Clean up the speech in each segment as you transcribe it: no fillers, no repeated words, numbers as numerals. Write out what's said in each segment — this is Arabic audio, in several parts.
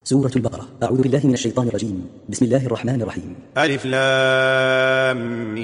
سورة البقرة. أعوذ بالله من الشيطان الرجيم. بسم الله الرحمن الرحيم. ألف لام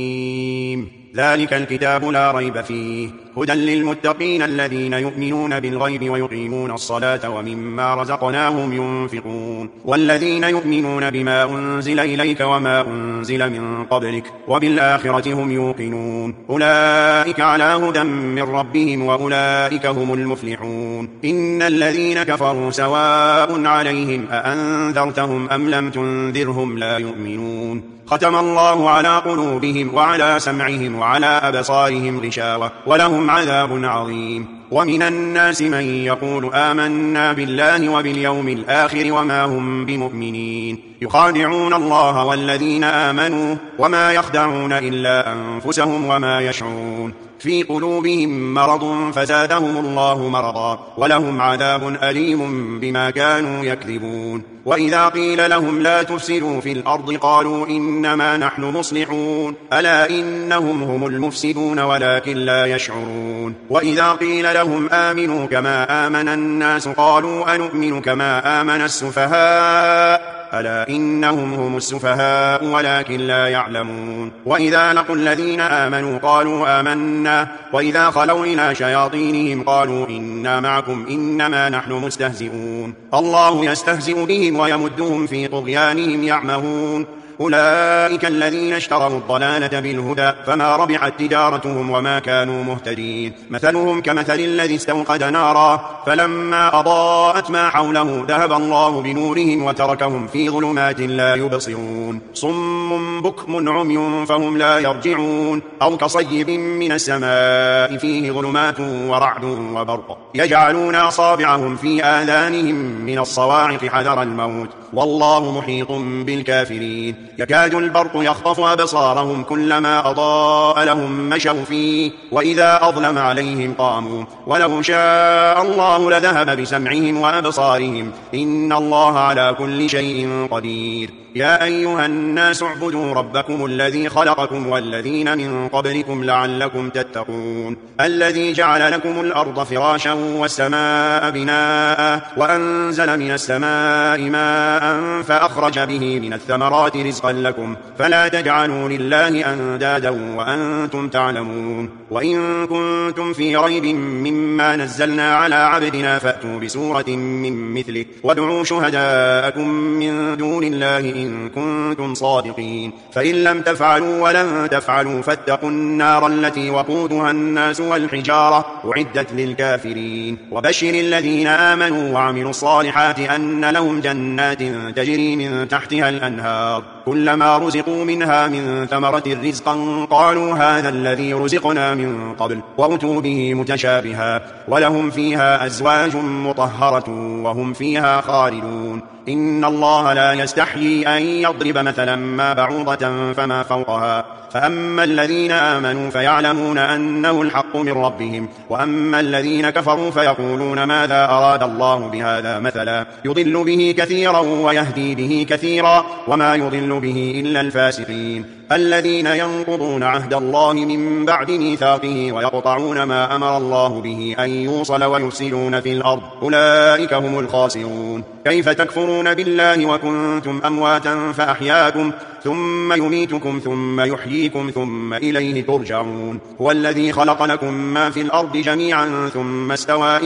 ميم. ذلك الكتاب لا ريب فيه هدى للمتقين الذين يؤمنون بالغيب ويقيمون الصلاة ومما رزقناهم ينفقون والذين يؤمنون بما أنزل إليك وما أنزل من قبلك وبالآخرة هم يوقنون أولئك على هدى من ربهم وأولئك هم المفلحون. إن الذين كفروا سواء عليهم أأنذرتهم أم لم تنذرهم لا يؤمنون. ختم الله على قلوبهم وعلى سمعهم وعلى أبصارهم غشاوة ولهم عذاب عظيم. ومن الناس من يقول آمنا بالله وباليوم الآخر وما هم بمؤمنين يخادعون الله والذين آمنوا وما يخدعون إلا أنفسهم وما يشعرون. في قلوبهم مرض فزادهم الله مرضا ولهم عذاب أليم بما كانوا يكذبون. وإذا قيل لهم لا تفسدوا في الأرض قالوا إنما نحن مصلحون ألا إنهم هم المفسدون ولكن لا يشعرون. وإذا قيل لهم آمنوا كما آمن الناس قالوا أنؤمن كما آمن السفهاء ألا إنهم هم السفهاء ولكن لا يعلمون. وإذا لقوا الذين آمنوا قالوا آمنا وإذا خلوا إلى شياطينهم قالوا إنا معكم إنما نحن مستهزئون الله يستهزئ بهم ويمدهم في طغيانهم يعمهون. أولئك الذين اشتروا الضلالة بالهدى فما ربحت تجارتهم وما كانوا مهتدين. مثلهم كمثل الذي استوقد نارا فلما أضاءت ما حوله ذهب الله بنورهم وتركهم في ظلمات لا يبصرون صم بكم عمي فهم لا يرجعون. أو كصيب من السماء فيه ظلمات ورعد وبرق يجعلون أصابعهم في آذانهم من الصواعق حذر الموت والله محيط بالكافرين. يكاد البرق يخطف أبصارهم كلما أضاء لهم مشوا فيه وإذا أظلم عليهم قاموا ولو شاء الله لذهب بسمعهم وأبصارهم إن الله على كل شيء قدير. يا أيها الناس اعبدوا ربكم الذي خلقكم والذين من قبلكم لعلكم تتقون الذي جعل لكم الأرض فراشا والسماء بناء وأنزل من السماء ماء فأخرج به من الثمرات رزقا لكم فلا تجعلوا لله أندادا وأنتم تعلمون. وإن كنتم في ريب مما نزلنا على عبدنا فأتوا بسورة من مثله وادعوا شهداءكم من دون الله إن كنتم صادقين فإن لم تفعلوا ولن تفعلوا فاتقوا النار التي وقودها الناس والحجارة أعدت للكافرين. وبشر الذين آمنوا وعملوا الصالحات أن لهم جنات تجري من تحتها الأنهار كلما رزقوا منها من ثمرة رزقا قالوا هذا الذي رزقنا من قبل وأتوا به متشابها ولهم فيها أزواج مطهرة وهم فيها خالدون. إن الله لا يستحيي أن يضرب مثلا ما بعوضة فما فوقها فأما الذين آمنوا فيعلمون أنه الحق من ربهم وأما الذين كفروا فيقولون ماذا أراد الله بهذا مثلا يضل به كثيرا ويهدي به كثيرا وما يضل به إلا الفاسقين الذين ينقضون عهد الله من بعد ميثاقه ويقطعون ما أمر الله به أن يوصل ويفسدون في الأرض أولئك هم الخاسرون. كيف تكفرون بالله وكنتم أمواتا فأحياكم ثم يميتكم ثم يحييكم ثم إليه ترجعون. هو الذي خلق لكم ما في الأرض جميعا ثم استوى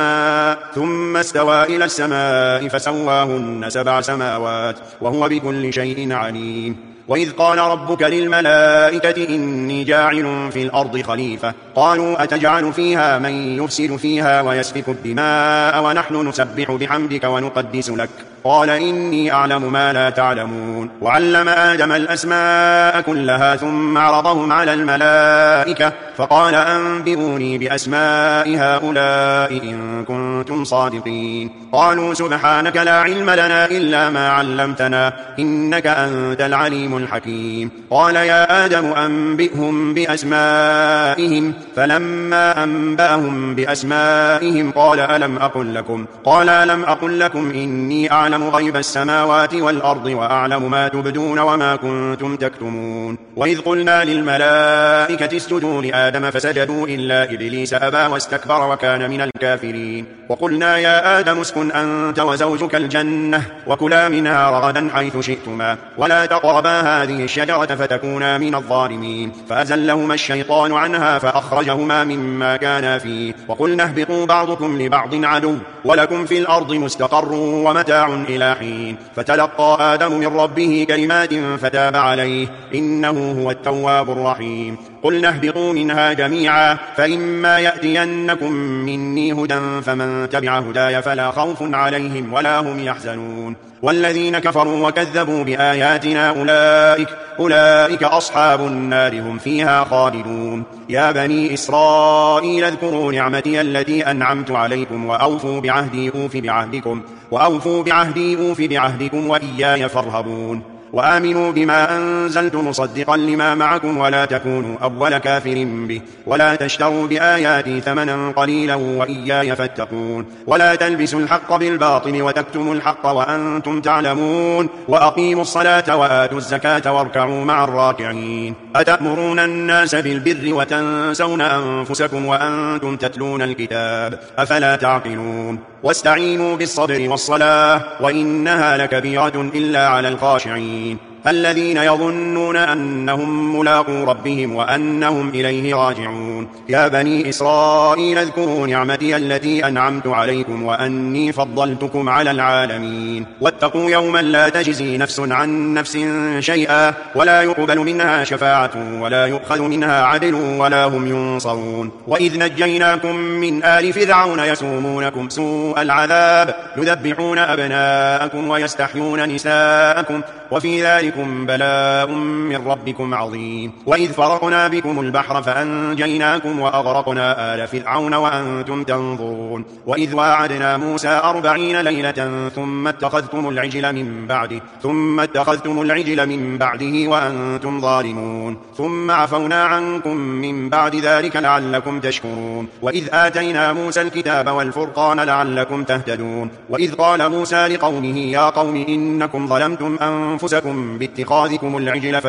إلى السماء فسواهن 7 سماوات وهو بكل شيء عليم. وإذ قال ربك للملائكة إني جاعل في الأرض خليفة قالوا أتجعل فيها من يفسد فيها ويسفك الدماء ونحن نسبح بحمدك ونقدس لك قال إني أعلم ما لا تعلمون. وعلم آدم الأسماء كلها ثم عرضهم على الملائكة فقال أنبئوني بأسماء هؤلاء إن كنتم صادقين قالوا سبحانك لا علم لنا إلا ما علمتنا إنك أنت العليم الحكيم. قال يا آدم أنبئهم بأسمائهم فلما أنبأهم بأسمائهم قال ألم أقل لكم إني أعلم غيب السماوات والأرض وأعلم ما تبدون وما كنتم تكتمون. وإذ قلنا للملائكة اسجدوا لآدم آدم فسجدوا إلا إبليس أبى واستكبر وكان من الكافرين. وقلنا يا آدم اسكن أنت وزوجك الجنة وكلا منها رغدا حيث شئتما ولا تقربا هذه الشجرة فتكونا من الظالمين. فأزلهما الشيطان عنها فأخرجهما مما كانا فيه. وقلنا اهبطوا بعضكم لبعض عدو ولكم في الأرض مستقر ومتاع إلى حين. فتلقى آدم من ربه كلمات فتاب عليه إنه هو التواب الرحيم. قلنا اهبطوا منها جميعا فإما يأتينكم مني هدى فمن تبع هداي فلا خوف عليهم ولا هم يحزنون. والذين كفروا وكذبوا بآياتنا أولئك أصحاب النار هم فيها خالدون. يا بني إسرائيل اذكروا نعمتي التي أنعمت عليكم وأوفوا بعهدي أوف بعهدكم وإياي فارهبون. وآمنوا بما أنزلت مصدقا لما معكم ولا تكونوا أول كافر به ولا تشتروا بآياتي ثمنا قليلا وإياي فاتقون. ولا تلبسوا الحق بالباطل وتكتموا الحق وأنتم تعلمون. وأقيموا الصلاة وآتوا الزكاة واركعوا مع الراكعين. أتأمرون الناس بالبر وتنسون أنفسكم وأنتم تتلون الكتاب أفلا تعقلون. واستعينوا بالصبر والصلاة وإنها لكبيرة إلا على الخاشعين الذين يظنون أنهم ملاقو ربهم وأنهم إليه راجعون. يا بني إسرائيل اذكروا نعمتي التي أنعمت عليكم وأني فضلتكم على العالمين. واتقوا يوما لا تجزي نفس عن نفس شيئا ولا يقبل منها شفاعة ولا يؤخذ منها عدل ولا هم ينصرون. وإذ نجيناكم من آل فرعون يسومونكم سوء العذاب يذبحون أبناءكم ويستحيون نساءكم وفي ذلكم بلاء من ربكم عظيم. وإذ فرقنا بكم البحر فأنجيناكم وأغرقنا آل فرعون وأنتم تنظرون. وإذ واعدنا موسى 40 ليلة ثم اتخذتم العجل من بعده وأنتم ظالمون ثم عفونا عنكم من بعد ذلك لعلكم تشكرون. وإذ آتينا موسى الكتاب والفرقان لعلكم تهتدون. وإذ قال موسى لقومه يا قوم إنكم ظلمتم أنفسكم باتخاذكم العجل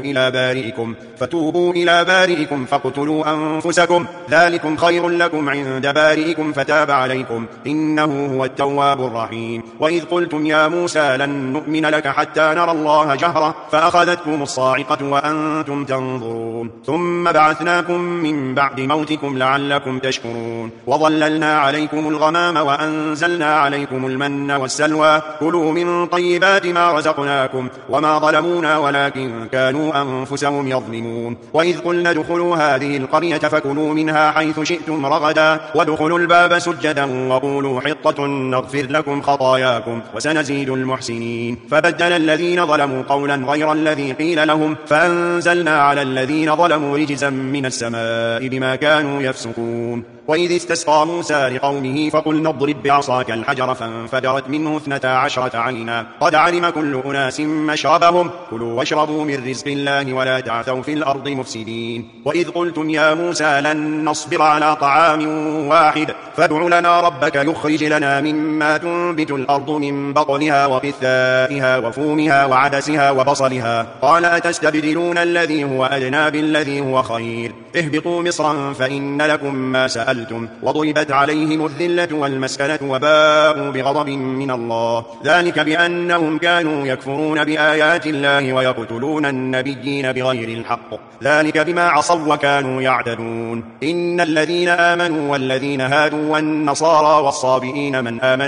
فتوبوا إلى بارئكم فاقتلوا أنفسكم ذلكم خير لكم عند بارئكم فتاب عليكم إنه هو التواب الرحيم. وإذ قلتم يا موسى لن نؤمن لك حتى نرى الله جهرة فأخذتكم الصاعقة وأنتم تنظرون ثم بعثناكم من بعد موتكم لعلكم تشكرون. وظللنا عليكم الغمام وأنزلنا عليكم المن والسلوى كلوا من طيبات ما رزقناكم وما ظلمونا ولكن كانوا أنفسهم يظلمون. وإذ قلنا ادخلوا هذه القرية فكلوا منها حيث شئتم رغدا وادخلوا الباب سجدا وقولوا حطة نغفر لكم خطاياكم وسنزيد المحسنين. فبدل الذين ظلموا قولا غير الذي قيل لهم فأنزلنا على الذين ظلموا رجزا من السماء بما كانوا يفسقون. وإذ استسقى موسى لقومه فقلنا اضرب بعصاك الحجر فانفجرت منه 12 عينا قد علم كل أناس مشربهم كلوا واشربوا من رزق الله ولا تعثوا في الأرض مفسدين. وإذ قلتم يا موسى لن نصبر على طعام واحد فادع لنا ربك يخرج لنا مما تنبت الأرض من بقلها وقثائها وفومها وعدسها وبصلها قال أتستبدلون الذي هو أدنى بالذي هو خير اهبطوا مصرا فإن لكم ما سألتم وضربت عليهم الذلة والمسكنة وباءوا بغضب من الله ذلك بأنهم كانوا يكفرون بآيات الله ويقتلون النبيين بغير الحق ذلك بما عصوا وكانوا يعتدون. إن الذين آمنوا والذين هادوا والنصارى والصابئين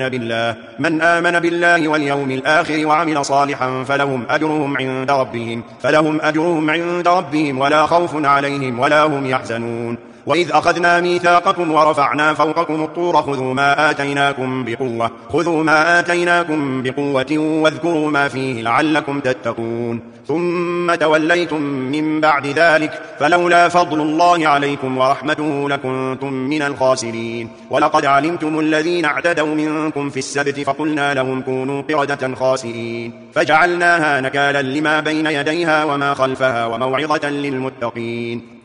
من آمن بالله واليوم الآخر وعمل صالحا فلهم أجرهم عند ربهم ولا خوف عليهم ولا هم يحزنون. وإذ أخذنا ميثاقكم ورفعنا فوقكم الطور خذوا ما آتيناكم بقوة واذكروا ما فيه لعلكم تتقون. ثم توليتم من بعد ذلك فلولا فضل الله عليكم ورحمته لكنتم من الخاسرين. ولقد علمتم الذين اعتدوا منكم في السبت فقلنا لهم كونوا قردة خاسئين فجعلناها نكالا لما بين يديها وما خلفها وموعظة للمتقين.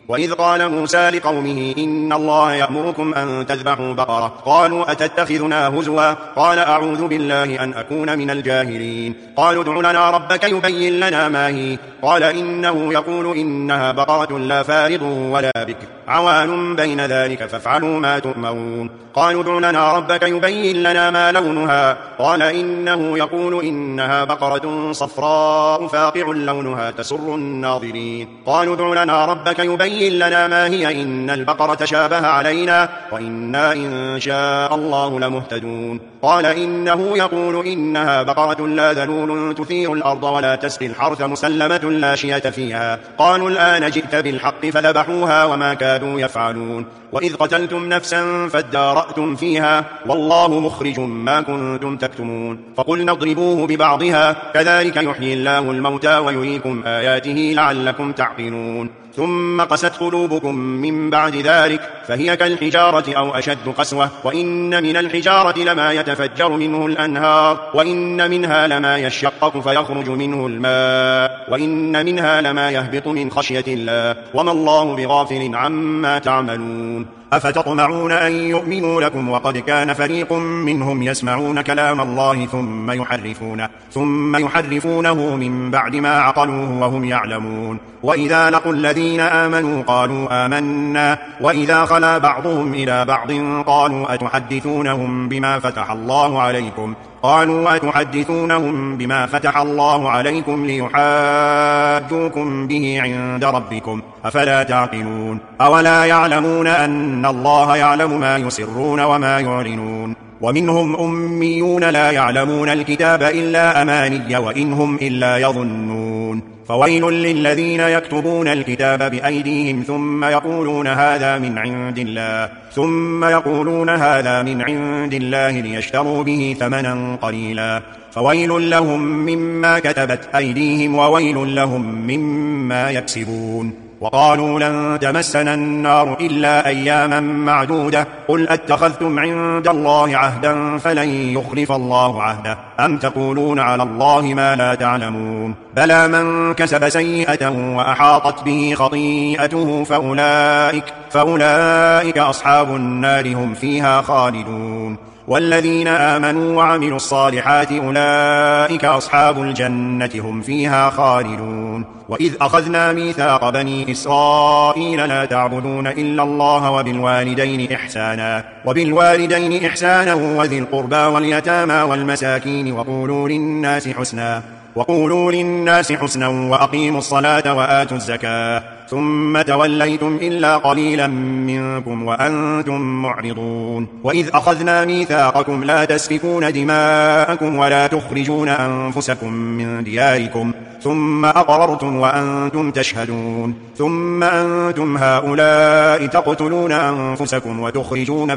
وإذ قال موسى لقومه إن الله يأمركم أن تذبحوا بقرة قالوا أتتخذنا هزوا قال أعوذ بالله أن أكون من الجاهلين قالوا ادع لنا ربك يبين لنا ما هي قال إنه يقول إنها بقرة لا فارض ولا بكر عوان بين ذلك فافعلوا ما تؤمرون قالوا ادع لنا ربك يبين لنا ما لونها قال إنه يقول إنها بقرة صفراء فاقع لونها تسر الناظرين قالوا ادع لنا ربك يبين لنا ما هي إن البقرة تشابه علينا وإنا إن شاء الله لمهتدون قال إنه يقول إنها بقرة لا ذلول تثير الأرض ولا تسقي الحرث مسلمة لا شية فيها قالوا الآن جئت بالحق فذبحوها وما كادوا يفعلون وإذ قتلتم نفسا فادارأتم فيها والله مخرج ما كنتم تكتمون فقلنا اضربوه ببعضها كذلك يحيي الله الموتى ويريكم آياته لعلكم تعقلون ثم قست قلوبكم من بعد ذلك فهي كالحجارة أو أشد قسوة وإن من الحجارة لما يتفجر منه الأنهار وإن منها لما يشقق فيخرج منه الماء وإن منها لما يهبط من خشية الله وما الله بغافل عما تعملون أفتطمعون أن يؤمنوا لكم وقد كان فريق منهم يسمعون كلام الله ثم يحرفونه من بعد ما عقلوه وهم يعلمون وإذا لقوا الذين آمنوا قالوا آمنا وإذا خلا بعضهم إلى بعض قالوا أتحدثونهم بما فتح الله عليكم ليحاجوكم به عند ربكم أفلا تعقلون أولا يعلمون أن الله يعلم ما يسرون وما يعلنون ومنهم أميون لا يعلمون الكتاب إلا أماني وإنهم إلا يظنون فويل للذين يكتبون الكتاب بأيديهم ثم يقولون هذا من عند الله ليشتروا به ثمنا قليلا فويل لهم مما كتبت أيديهم وويل لهم مما يكسبون وقالوا لن تمسنا النار إلا أياما معدودة قل أتخذتم عند الله عهدا فلن يخلف الله عهده أم تقولون على الله ما لا تعلمون بلى من كسب سيئة وأحاطت به خطيئته فأولئك أصحاب النار هم فيها خالدون والذين آمنوا وعملوا الصالحات أولئك أصحاب الجنة هم فيها خالدون وإذ أخذنا ميثاق بني إسرائيل لا تعبدون إلا الله وبالوالدين إحسانا وذي القربى واليتامى والمساكين وقولوا للناس حسنا وأقيموا الصلاة وآتوا الزكاة ثم توليتم إلا قليلا منكم وأنتم معرضون وإذ أخذنا ميثاقكم لا تسفكون دماءكم ولا تخرجون أنفسكم من دياركم ثم أقررتم وأنتم تشهدون ثم أنتم هؤلاء تقتلون أنفسكم وتخرجون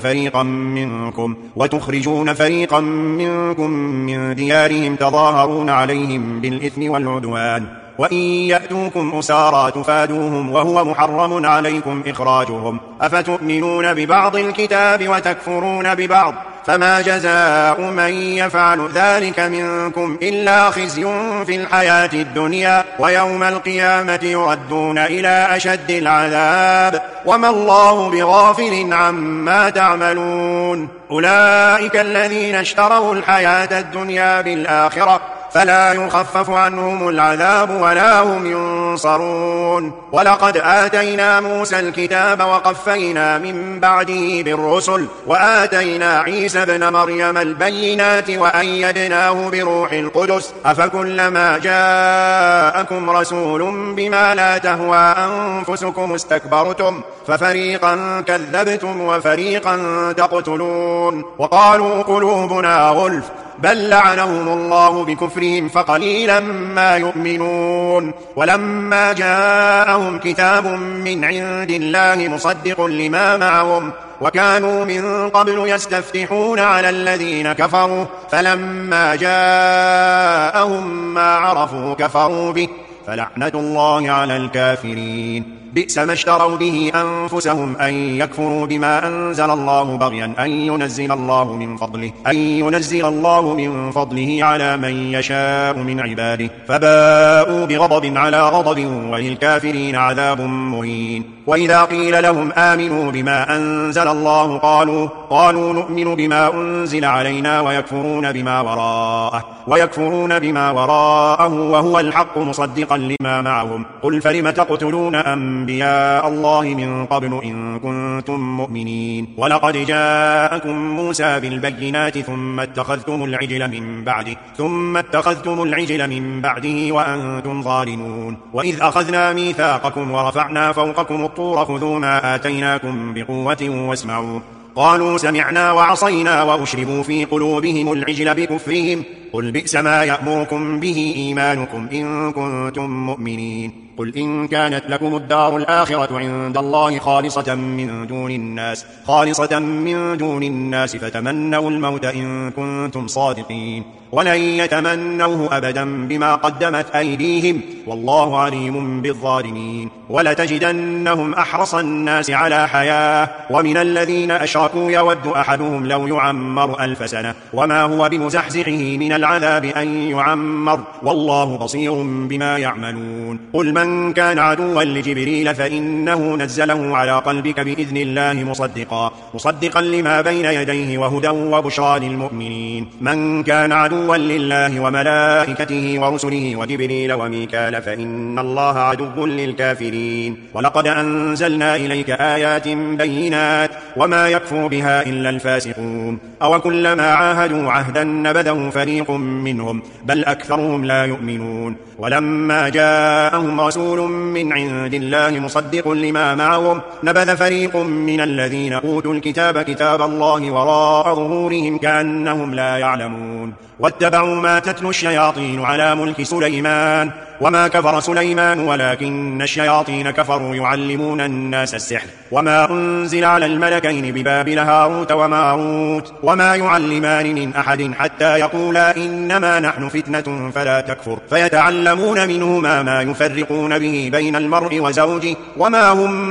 فريقا منكم من ديارهم تظاهرون عليهم بالإثم والعدوان وإن يأتوكم أسارى تفادوهم وهو محرم عليكم إخراجهم أفتؤمنون ببعض الكتاب وتكفرون ببعض فما جزاء من يفعل ذلك منكم إلا خزي في الحياة الدنيا ويوم القيامة يردون إلى أشد العذاب وما الله بغافل عما تعملون أولئك الذين اشتروا الحياة الدنيا بالآخرة فلا يخفف عنهم العذاب ولا هم ينصرون ولقد آتينا موسى الكتاب وقفينا من بعده بالرسل وآتينا عيسى ابن مريم البينات وأيدناه بروح القدس أفكلما جاءكم رسول بما لا تهوى أنفسكم استكبرتم ففريقا كذبتم وفريقا تقتلون وقالوا قلوبنا غلف بل لعنهم الله بكفرهم فقليلا ما يؤمنون ولما جاءهم كتاب من عند الله مصدق لما معهم وكانوا من قبل يستفتحون على الذين كفروا فلما جاءهم ما عرفوا كفروا به فلعنة الله على الكافرين بئس ما اشتروا به أنفسهم أن يكفروا بما أنزل الله بغيا أن ينزل الله من فضله على من يشاء من عباده فباءوا بغضب على غضب وللكافرين عذاب مهين. وإذا قيل لهم آمنوا بما أنزل الله قالوا نؤمن بما أنزل علينا ويكفرون بما وراءه وهو الحق مصدقا لما معهم قل فلم تقتلون أنبياء الله من قبل إن كنتم مؤمنين ولقد جاءكم موسى بالبينات ثم اتخذتم العجل من بعده وأنتم ظالمون. وإذ أخذنا ميثاقكم ورفعنا فوقكم الطور خذوا ما آتيناكم بقوة واسمعوا قالوا سمعنا وعصينا وأشربوا في قلوبهم العجل بكفرهم قل بئس ما يأمركم به إيمانكم إن كنتم مؤمنين. قل إن كانت لكم الدار الآخرة عند الله خالصة من دون الناس فتمنوا الموت إن كنتم صادقين ولن يتمنوه أبدا بما قدمت أيديهم والله عليم بالظالمين. ولتجدنهم أحرص الناس على حياة ومن الذين أشركوا يود أحدهم لو يعمر 1000 سنة وما هو بمزحزحه من العذاب أن يعمر والله بصير بما يعملون. قل من كان عدوا لجبريل فإنه نزله على قلبك بإذن الله مصدقا لما بين يديه وهدى وبشرى للمؤمنين. من كان عدوا لله وملائكته ورسله وجبريل وميكال فإن الله عدو للكافرين. ولقد أنزلنا إليك آيات بينات وما يكفر بها إلا الفاسقون أو كلما عاهدوا عهدا نبذه فريق منهم بل أكثرهم لا يؤمنون. ولما جاءهم رسول من عند الله مصدق لما معهم نبذ فريق من الذين أوتوا الكتاب كتاب الله وراء ظهورهم كأنهم لا يعلمون. واتبعوا ما تتلو الشياطين على ملك سليمان وما كفر سليمان ولكن الشياطين كفروا يعلمون الناس السحر وما أنزل على الملكين ببابل هاروت وماروت وما يعلمان من أحد حتى يقولا إنما نحن فتنة فلا تكفر فيتعلمون منهما ما يفرقون به بين المرء وزوجه وما هم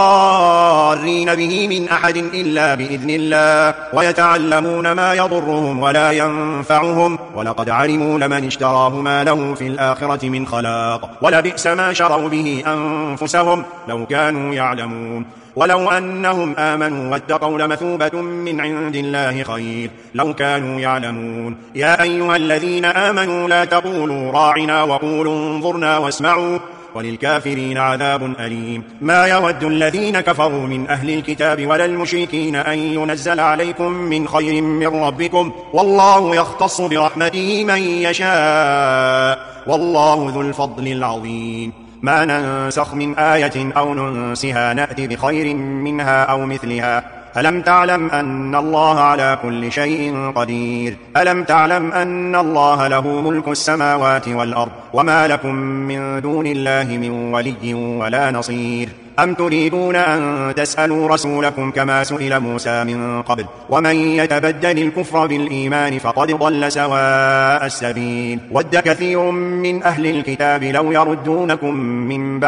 بضارين به من أحد إلا بإذن الله ويتعلمون ما يضرهم ولا ينفعهم ولقد علموا لمن اشتراه ما له في الآخرة من خلاق ولبئس ما شروا به أنفسهم لو كانوا يعلمون. ولو أنهم آمنوا واتقوا لمثوبة من عند الله خير لو كانوا يعلمون. يا أيها الذين آمنوا لا تقولوا راعنا وقولوا انظرنا واسمعوا وللكافرين عذاب أليم. ما يود الذين كفروا من أهل الكتاب ولا المشركين أن ينزل عليكم من خير من ربكم والله يختص برحمته من يشاء والله ذو الفضل العظيم. ما ننسخ من آية أو ننسها نأتي بخير منها أو مثلها ألم تعلم أن الله على كل شيء قدير ألم تعلم أن الله له ملك السماوات والأرض وما لكم من دون الله من ولي ولا نصير. أم تريدون أن تسألوا رسولكم كما سئل موسى من قبل ومن يتبدل الكفر بالإيمان فقد ضل سواء السبيل. ود كثير من أهل الكتاب لو يردونكم من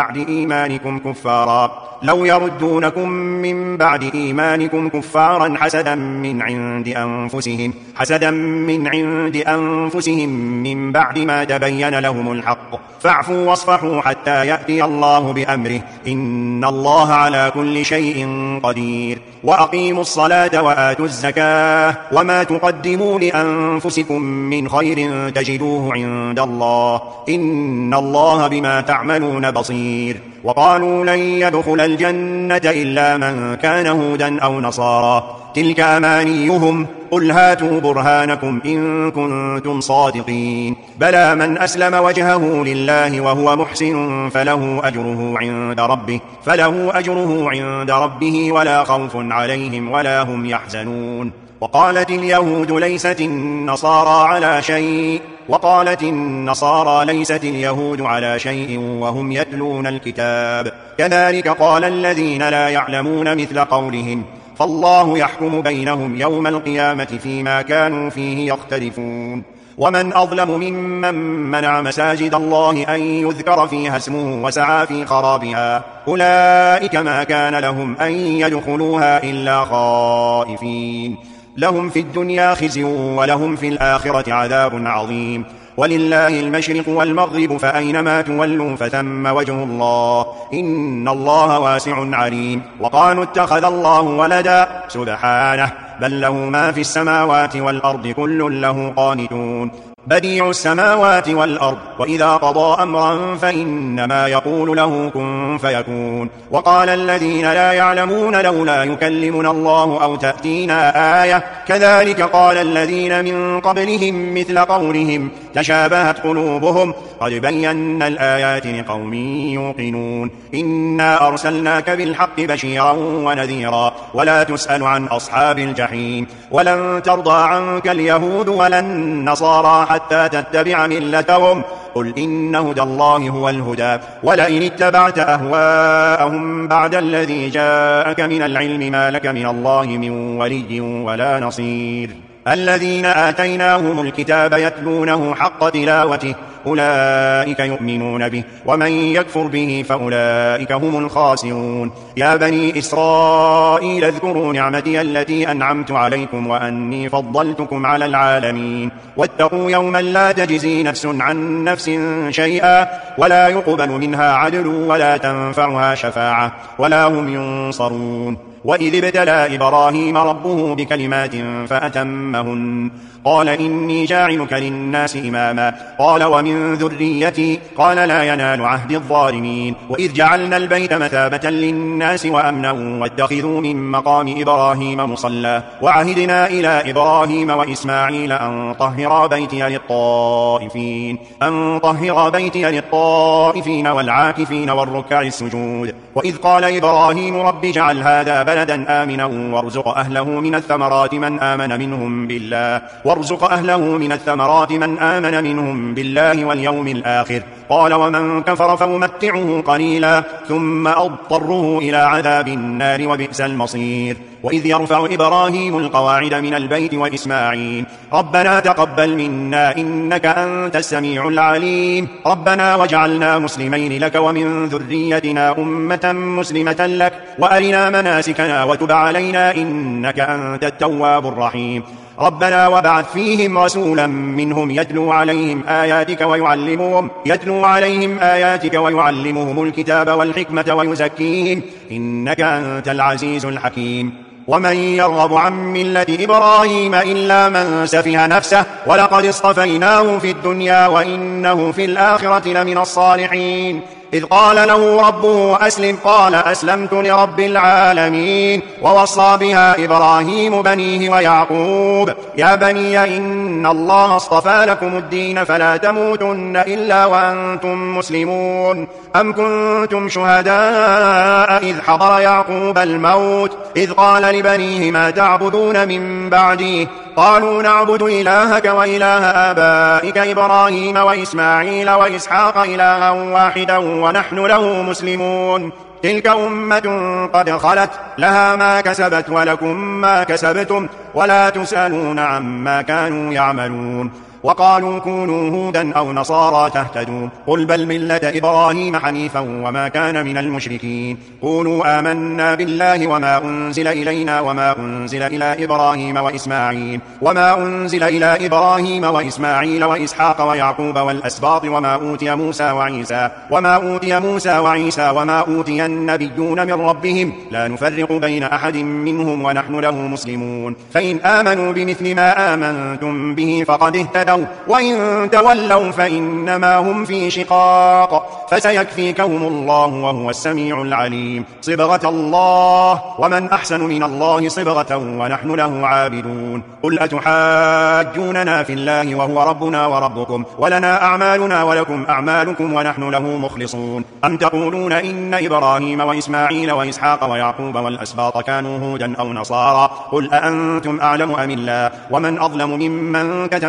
بعد إيمانكم كفارا حسدا من عند أنفسهم من بعد ما تبين لهم الحق فاعفوا واصفحوا حتى يأتي الله بأمره إن الله على كل شيء قدير. وأقيموا الصلاة وآتوا الزكاة وما تقدموا لأنفسكم من خير تجدوه عند الله إن الله بما تعملون بصير. وقالوا لن يدخل الجنة إلا من كان هودا أو نصارى تلك أمانيهم قل هاتوا برهانكم إن كنتم صادقين. بلى من أسلم وجهه لله وهو محسن فله أجره عند ربه ولا خوف عليهم ولا هم يحزنون. وقالت اليهود ليست النصارى ليست اليهود على شيء وهم يتلون الكتاب كذلك قال الذين لا يعلمون مثل قولهم فالله يحكم بينهم يوم القيامة فيما كانوا فيه يختلفون. ومن أظلم ممن منع مساجد الله أن يذكر فيها اسمه وسعى في خرابها أولئك ما كان لهم أن يدخلوها إلا خائفين لهم في الدنيا خزي ولهم في الآخرة عذاب عظيم ولله المشرق والمغرب فأينما تولوا فثم وجه الله إن الله واسع عليم وقالوا اتخذ الله ولدا سبحانه بل له ما في السماوات والأرض كل له قانتون بديع السماوات والأرض وإذا قضى أمرا فإنما يقول له كن فيكون وقال الذين لا يعلمون لولا يكلمنا الله أو تأتينا آية كذلك قال الذين من قبلهم مثل قولهم تشابهت قلوبهم قد بينا الآيات لقوم يوقنون إنا أرسلناك بالحق بشيرا ونذيرا ولا تسأل عن أصحاب الجحيم ولن ترضى عنك اليهود ولا النصارى حتى تتبع ملتهم قل إن هدى الله هو الهدى ولئن اتبعت أهواءهم بعد الذي جاءك من العلم ما لك من الله من ولي ولا نصير الذين آتيناهم الكتاب يتلونه حق تلاوته أولئك يؤمنون به ومن يكفر به فأولئك هم الخاسرون يا بني إسرائيل اذكروا نعمتي التي أنعمت عليكم وأني فضلتكم على العالمين واتقوا يوما لا تجزي نفس عن نفس شيئا ولا يقبل منها عدل ولا تنفعها شفاعة ولا هم ينصرون وإذ ابتلى إبراهيم ربه بكلمات فأتمهن قال إني جاعلك للناس إماما قال ومن ذريتي قال لا ينال عهد الظالمين وإذ جعلنا البيت مثابة للناس وأمنا واتخذوا من مقام إبراهيم مصلى وعهدنا إلى إبراهيم وإسماعيل أن طهرا بيتي للطائفين والعاكفين والركع السجود وإذ قال إبراهيم رب اجعل هذا بلدا آمنا وارزق أهله من الثمرات من آمن منهم بالله واليوم الآخر قال ومن كفر فأمتعه قليلا ثم أضطره إلى عذاب النار وبئس المصير وإذ يرفع إبراهيم القواعد من البيت وإسماعيل ربنا تقبل منا إنك أنت السميع العليم ربنا واجعلنا مسلمين لك ومن ذريتنا أمة مسلمة لك وأرنا مناسكنا وتب علينا إنك أنت التواب الرحيم ربنا وابعث فيهم رسولا منهم يتلو عليهم آياتك ويعلمهم الكتاب والحكمة ويزكيهم إنك أنت العزيز الحكيم ومن يرغب عن ملة إبراهيم إلا من سفه نفسه ولقد اصطفيناه في الدنيا وإنه في الآخرة لمن الصالحين إذ قال له ربه أسلم قال أسلمت لرب العالمين ووصى بها إبراهيم بنيه ويعقوب يا بني إن الله اصطفى لكم الدين فلا تموتن إلا وأنتم مسلمون أم كنتم شهداء إذ حضر يعقوب الموت إذ قال لبنيه ما تعبدون من بعدي قالوا نعبد إلهك وإله آبائك إبراهيم وإسماعيل وإسحاق إلها واحدا ونحن له مسلمون تلك أمة قد خلت لها ما كسبت ولكم ما كسبتم ولا تسألون عما كانوا يعملون وقالوا كونوا هودا أو نصارى تهتدوا قل بل ملة إبراهيم حنيفا وما كان من المشركين قولوا آمنا بالله وما أنزل إلينا وما أنزل إلى إبراهيم وإسماعيل وإسحاق ويعقوب والأسباط وما أوتي موسى وعيسى وما أوتي النبيون من ربهم لا نفرق بين أحد منهم ونحن له مسلمون فإن آمنوا بمثل ما آمنتم به فقد اهتدوا وإن تولوا فإنما هم في شقاق فسيكفيكهم الله وهو السميع العليم صبغة الله ومن أحسن من الله صبغة ونحن له عابدون قل أتحاجوننا في الله وهو ربنا وربكم ولنا أعمالنا ولكم أعمالكم ونحن له مخلصون أم تقولون إن إبراهيم وإسماعيل وإسحاق ويعقوب والأسباط كانوا هودا أو نصارى قل أأنتم أعلم أم الله ومن أظلم ممن كتم شهادة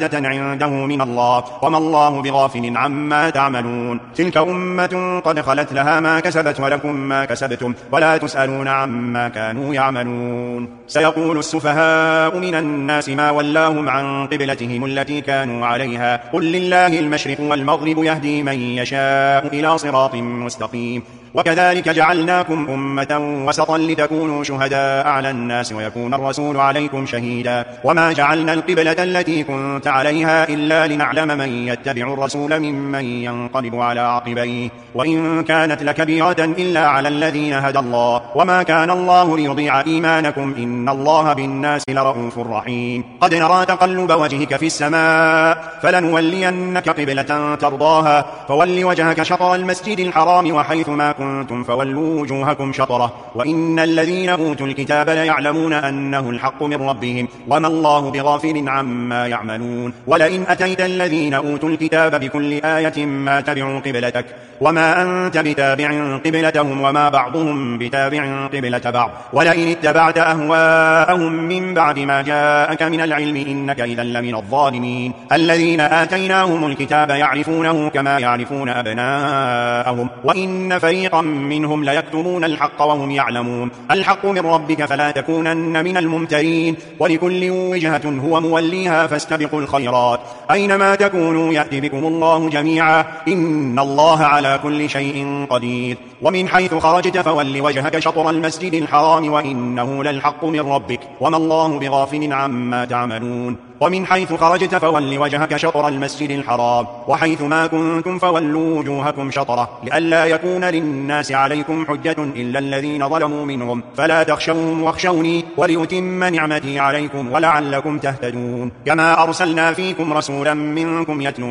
درجة عنده من الله وما الله بغافل عما تعملون. تلك أمة قد خلت لها ما كسبت ولكم ما كسبتم ولا تسألون عما كانوا يعملون. سيقول السفهاء من الناس ما ولاهم عن قبلتهم التي كانوا عليها قل لله المشرق والمغرب يهدي من يشاء إلى صراط مستقيم. وكذلك جعلناكم أمة وسطا لتكونوا شهداء على الناس ويكون الرسول عليكم شهيدا وما جعلنا القبلة التي كنت عليها إلا لنعلم من يتبع الرسول ممن ينقلب على عقبيه وإن كانت لكبيرة إلا على الذين هدى الله وما كان الله ليضيع إيمانكم إن الله بالناس لرؤوف رحيم. قد نرى تقلب وجهك في السماء فلنولينك قبلة ترضاها فول وجهك شطر المسجد الحرام وحيث ما كنتم فولوا وجوهكم شطره وإن الذين أوتوا الكتاب ليعلمون أنه الحق من ربهم وما الله بغافل عما يعملون. ولئن أتيت الذين أوتوا الكتاب بكل آية ما تبعوا قبلتك وما أنت بتابع قبلتهم وما بعضهم بتابع قبلة بعض ولئن اتبعت أهواءهم من بعد ما جاءك من العلم إنك إذا لمن الظالمين. الذين آتيناهم الكتاب يعرفونه كما يعرفون أبناءهم وإن فريقا منهم ليكتمون الحق وهم يعلمون. الحق من ربك فلا تكونن من الممترين ولكل وجهة هو موليها فاستبقوا الخيرات أينما تكونوا يأتي بكم الله جميعا إن الله على كل شيء قدير. ومن حيث خرجت فول وجهك شطر المسجد الحرام وإنه للحق من ربك وما الله بغافل عما تعملون. ومن حيث خرجت فول وجهك شطر المسجد الحرام وحيث ما كنتم فولوا وجوهكم شطره لئلا يكون للناس عليكم حجة إلا الذين ظلموا منهم فلا تخشوهم واخشوني وليتم نعمتي عليكم ولعلكم تهتدون. كما أرسلنا فيكم رسولا منكم يتلو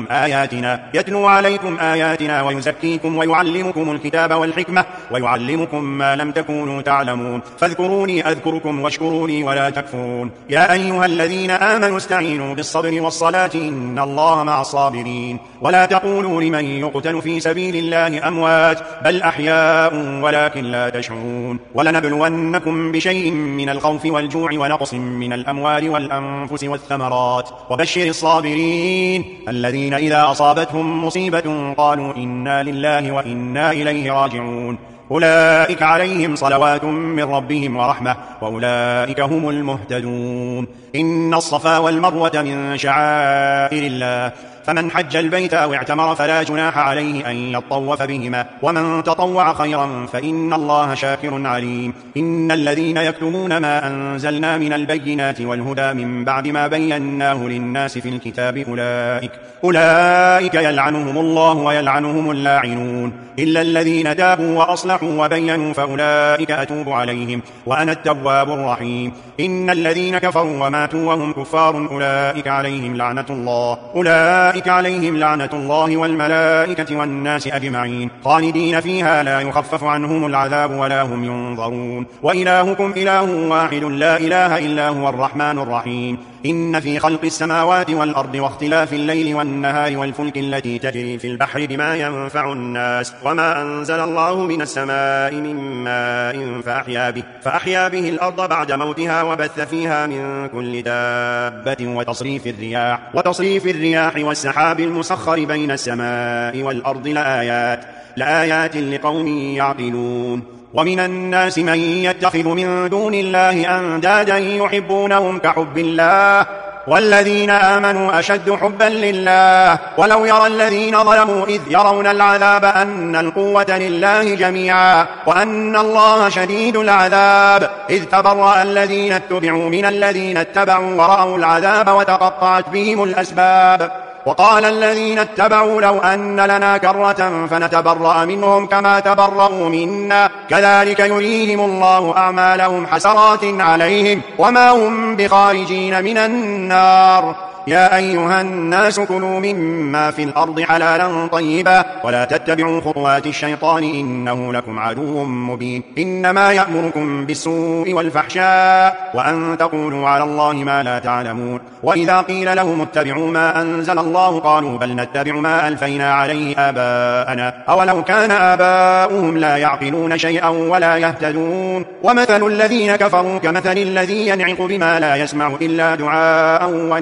عليكم آياتنا ويزكيكم ويعلمكم الكتاب والحكمة ويعلمكم ما لم تكونوا تعلمون فاذكروني أذكركم واشكروني ولا تكفرون. يا أيها الذين آمنوا استعينوا بالصبر والصلاة إن الله مع الصابرين. ولا تقولوا لمن يقتل في سبيل الله أموات بل أحياء ولكن لا تشعرون. ولنبلونكم بشيء من الخوف والجوع ونقص من الأموال والأنفس والثمرات وبشر الصابرين الذين إذا أصابتهم مصيبة قالوا إنا لله وإنا إليه راجعون أولئك عليهم صلوات من ربهم ورحمة وأولئك هم المهتدون. إن الصفا والمروة من شعائر الله فمن حج البيت أو اعتمر فلا جناح عليه أن يطوف بهما ومن تطوع خيرا فإن الله شاكر عليم. إن الذين يكتمون ما أنزلنا من البينات والهدى من بعد ما بيناه للناس في الكتاب أولئك يلعنهم الله ويلعنهم اللاعنون إلا الذين تابوا وأصلحوا وبينوا فأولئك أتوب عليهم وأنا التواب الرحيم. إن الذين كفروا وماتوا وهم كفار أولئك عليهم لعنة الله والملائكة والناس أجمعين خالدين فيها لا يخفف عنهم العذاب ولا هم ينظرون. وإلهكم إله واحد لا إله إلا هو الرحمن الرحيم. إن في خلق السماوات والأرض واختلاف الليل والنهار والفلك التي تجري في البحر بما ينفع الناس وما أنزل الله من السماء من ماء فأحيا به الأرض بعد موتها وبث فيها من كل دابة وتصريف الرياح والسحاب المسخر بين السماء والأرض لآيات لقوم يعقلون. ومن الناس من يتخذ من دون الله أندادا يحبونهم كحب الله والذين آمنوا أشد حبا لله ولو يرى الذين ظلموا إذ يرون العذاب أن القوة لله جميعا وأن الله شديد العذاب إذ تبرأ الذين اتبعوا من الذين اتبعوا ورأوا العذاب وتقطعت بهم الأسباب وقال الذين اتبعوا لو أن لنا كرة فنتبرأ منهم كما تبرأوا منا كذلك يريهم الله أعمالهم حسرات عليهم وما هم بخارجين من النار. يا أيها الناس كلوا مما في الأرض حلالا طيبا ولا تتبعوا خطوات الشيطان إنه لكم عدو مبين. إنما يأمركم بالسوء والفحشاء وأن تقولوا على الله ما لا تعلمون. وإذا قيل لهم اتبعوا ما أنزل الله قالوا بل نتبع ما ألفينا عليه آباءنا أولو كان آباؤهم لا يعقلون شيئا ولا يهتدون. ومثل الذين كفروا كمثل الذي ينعق بما لا يسمع إلا دعاء ونداء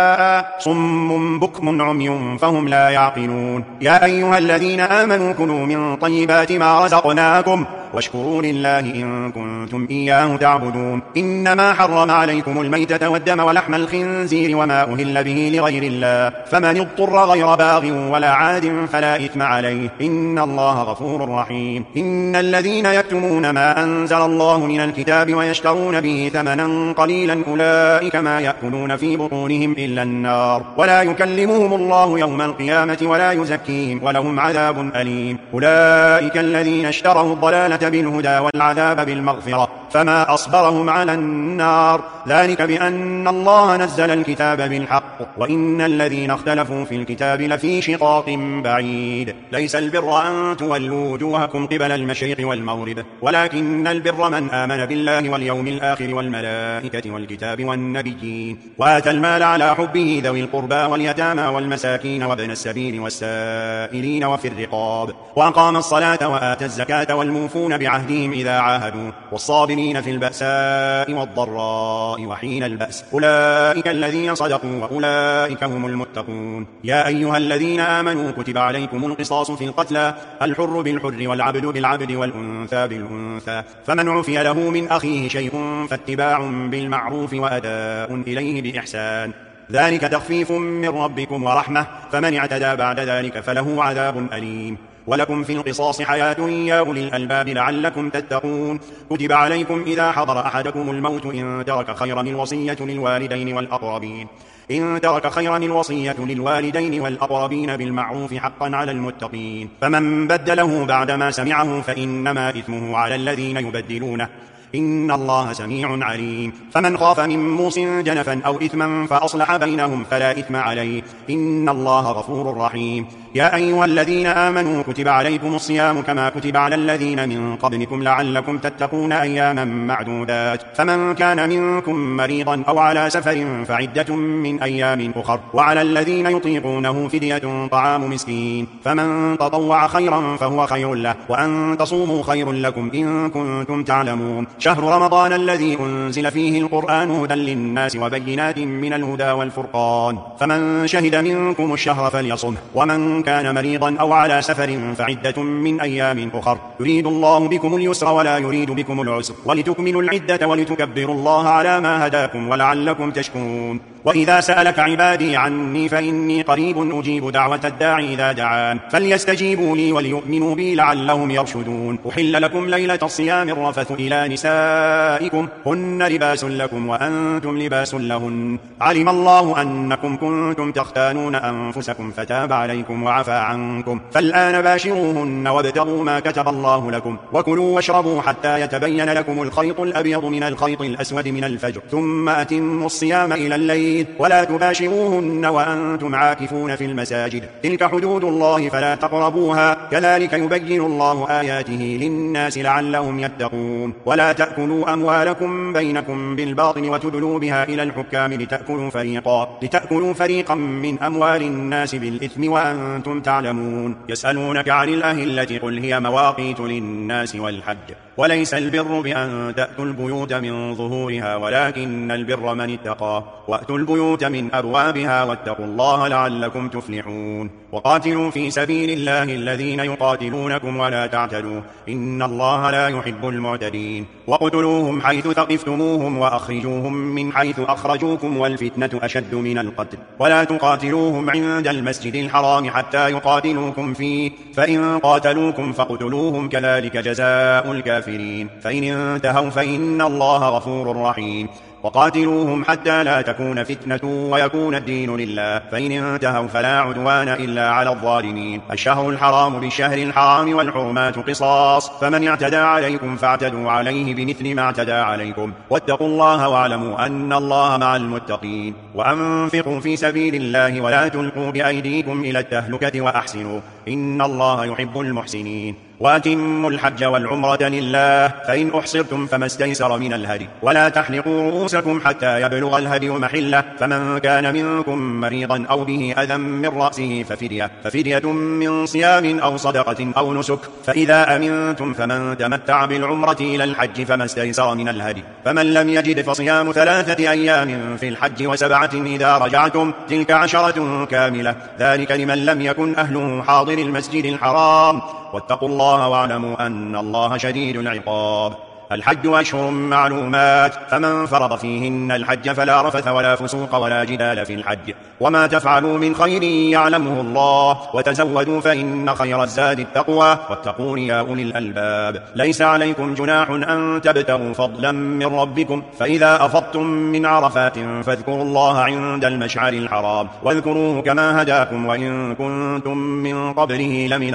شاء صم بكم عمي فهم لا يعقلون. يا أيها الذين آمنوا كلوا من طيبات ما رزقناكم واشكروا لله إن كنتم إياه تعبدون. إنما حرم عليكم الميتة والدم ولحم الخنزير وما أهل به لغير الله، فمن اضطر غير باغ ولا عاد فلا إثم عليه، إن الله غفور رحيم. إن الذين يكتمون ما أنزل الله من الكتاب ويشترون به ثمنا قليلا أولئك ما يأكلون في بطونهم إلا النار، ولا يكلمهم الله يوم القيامة ولا يزكيهم ولهم عذاب أليم. أولئك الذين اشتروا الضلالة بالهدى والعذاب بالمغفرة فما أصبرهم على النار، ذلك بأن الله نزل الكتاب بالحق وإن الذين اختلفوا في الكتاب لفي شقاق بعيد. ليس البر أن تولوا وجوهكم قبل المشرق والمغرب، ولكن البر من آمن بالله واليوم الآخر والملائكة والكتاب والنبيين وآتى المال على حبه ذوي القربى واليتامى والمساكين وابن السبيل والسائلين وفي الرقاب، وأقام الصلاة وآتى الزكاة والموفون بعهدهم إذا عاهدوا والصابرين في البأساء والضراء وحين البأس، أولئك الذين صدقوا وأولئك هم المتقون. يا أيها الذين آمنوا كتب عليكم القصاص في القتلى، الحر بالحر والعبد بالعبد والأنثى بالأنثى، فمن عفي له من أخيه شيء فاتباع بالمعروف وأداء إليه بإحسان، ذلك تخفيف من ربكم ورحمة، فمن اعتدى بعد ذلك فله عذاب أليم. ولكم في القصاص حياة يا أولي الألباب لعلكم تتقون. كتب عليكم إذا حضر أحدكم الموت إن ترك خيرا الوصية للوالدين والأقربين بالمعروف حقا على المتقين، فمن بدله بعدما سمعه فإنما إثمه على الذين يبدلونه، إن الله سميع عليم. فمن خاف من موص جنفا أو إثما فأصلح بينهم فلا إثم عليه، إن الله غفور رحيم. يا أيها الذين آمنوا كتب عليكم الصيام كما كتب على الذين من قبلكم لعلكم تتقون أياما معدودات، فمن كان منكم مريضا أو على سفر فعدة من أيام أخر، وعلى الذين يطيقونه فدية طعام مسكين، فمن تطوع خيرا فهو خير له، وأن تصوموا خير لكم إن كنتم تعلمون. شهر رمضان الذي أنزل فيه القرآن هدى للناس وبينات من الهدى والفرقان، فمن شهد منكم الشهر فليصمه، ومن كان مريضا أو على سفر فعدة من أيام أخر، يريد الله بكم اليسر ولا يريد بكم العسر، ولتكملوا العدة ولتكبروا الله على ما هداكم ولعلكم تشكرون. وإذا سألك عبادي عني فإني قريب أجيب دعوة الداعي إذا دعان، فليستجيبوا لي وليؤمنوا بي لعلهم يرشدون. أحل لكم ليلة الصيام الرفث إلى نسائكم هن لباس لكم وأنتم لباس لهن، علم الله أنكم كنتم تختانون أنفسكم فتاب عليكم وعفى عنكم، فالآن باشروهن وابتغوا ما كتب الله لكم، وكلوا واشربوا حتى يتبين لكم الخيط الأبيض من الخيط الأسود من الفجر، ثم أتموا الصيام إلى الليل ولا تباشروهن وأنتم عاكفون في المساجد، تلك حدود الله فلا تقربوها، كذلك يبين الله آياته للناس لعلهم يتقون. ولا تأكلوا أموالكم بينكم بالباطل وتدلوا بها إلى الحكام لتأكلوا فريقا من أموال الناس بالإثم وأنتم تعلمون. يسألونك عن الأهلة قل هي مواقيت للناس والحج، وليس البر بأن تأتوا البيوت من ظهورها ولكن البر من اتقى، وأتوا البيوت من أبوابها واتقوا الله لعلكم تفلحون. وقاتلوا في سبيل الله الذين يقاتلونكم ولا تعتدوا إن الله لا يحب المعتدين. وقتلوهم حيث ثقفتموهم وأخرجوهم من حيث أخرجوكم والفتنة أشد من القتل، ولا تقاتلوهم عند المسجد الحرام حتى يقاتلوكم فيه، فإن قاتلوكم فاقتلوهم كذلك جزاء الكافرين، فإن انتهوا فإن الله غفور رحيم. وقاتلوهم حتى لا تكون فتنة ويكون الدين لله، فإن انتهوا فلا عدوان إلا على الظالمين. الشهر الحرام بالشهر الحرام والحرمات قصاص، فمن اعتدى عليكم فاعتدوا عليه بمثل ما اعتدى عليكم، واتقوا الله واعلموا أن الله مع المتقين. وأنفقوا في سبيل الله ولا تلقوا بأيديكم إلى التهلكة وأحسنوا إن الله يحب المحسنين. وأتموا الحج والعمرة لله، فإن أحصرتم فما استيسر من الهدي، ولا تحلقوا رؤوسكم حتى يبلغ الهدي محله، فمن كان منكم مريضا أو به أذى من رأسه ففدية من صيام أو صدقة أو نسك، فإذا أمنتم فمن تمتع بالعمرة إلى الحج فما استيسر من الهدي، فمن لم يجد فصيام 3 أيام في الحج و7 إذا رجعتم، تلك 10 كاملة، ذلك لمن لم يكن أهله حاضر المسجد الحرام، واتقوا الله واعلموا أن الله شديد العقاب. الحج أشهر معلومات، فمن فرض فيهن الحج فلا رفث ولا فسوق ولا جدال في الحج، وما تفعلوا من خير يعلمه الله، وتزودوا فإن خير الزاد التقوى، واتقون يا أولي الألباب. ليس عليكم جناح أن تبتغوا فضلا من ربكم، فإذا أفضتم من عرفات فاذكروا الله عند المشعر الحرام، واذكروه كما هداكم وإن كنتم من قبله لمن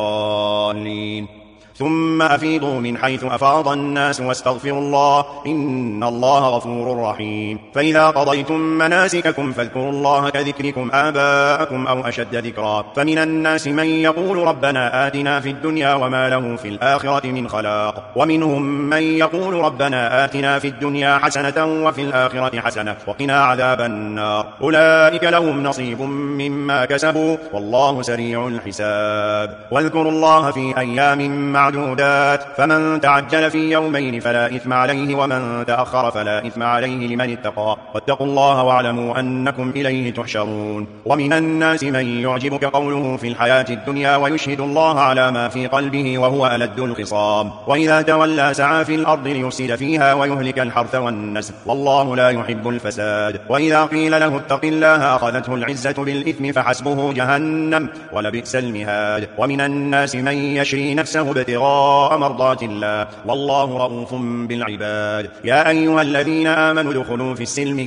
الضالين. ثم أفيضوا من حيث أفاض الناس واستغفروا الله إن الله غفور رحيم. فإذا قضيتم مناسككم فاذكروا الله كذكركم آباءكم أو أشد ذكرا. فمن الناس من يقول ربنا آتنا في الدنيا وما له في الآخرة من خلاق، ومنهم من يقول ربنا آتنا في الدنيا حسنة وفي الآخرة حسنة وقنا عذاب النار. أولئك لهم نصيب مما كسبوا والله سريع الحساب. واذكروا الله في أيام معدودات، فمن تعجل في يومين فلا إثم عليه ومن تأخر فلا إثم عليه لمن اتقى، واتقوا الله واعلموا أنكم إليه تحشرون. ومن الناس من يعجبك قوله في الحياة الدنيا ويشهد الله على ما في قلبه وهو ألد الخصام، وإذا تولى سعى في الأرض ليفسد فيها ويهلك الحرث والنسل والله لا يحب الفساد. وإذا قيل له اتق الله أخذته العزة بالإثم فحسبه جهنم ولبئس المهاد. ومن الناس من يشري نفسه ابتغاء مرضات الله والله رؤوف بالعباد. يا أيها الذين آمنوا ادخلوا في السلم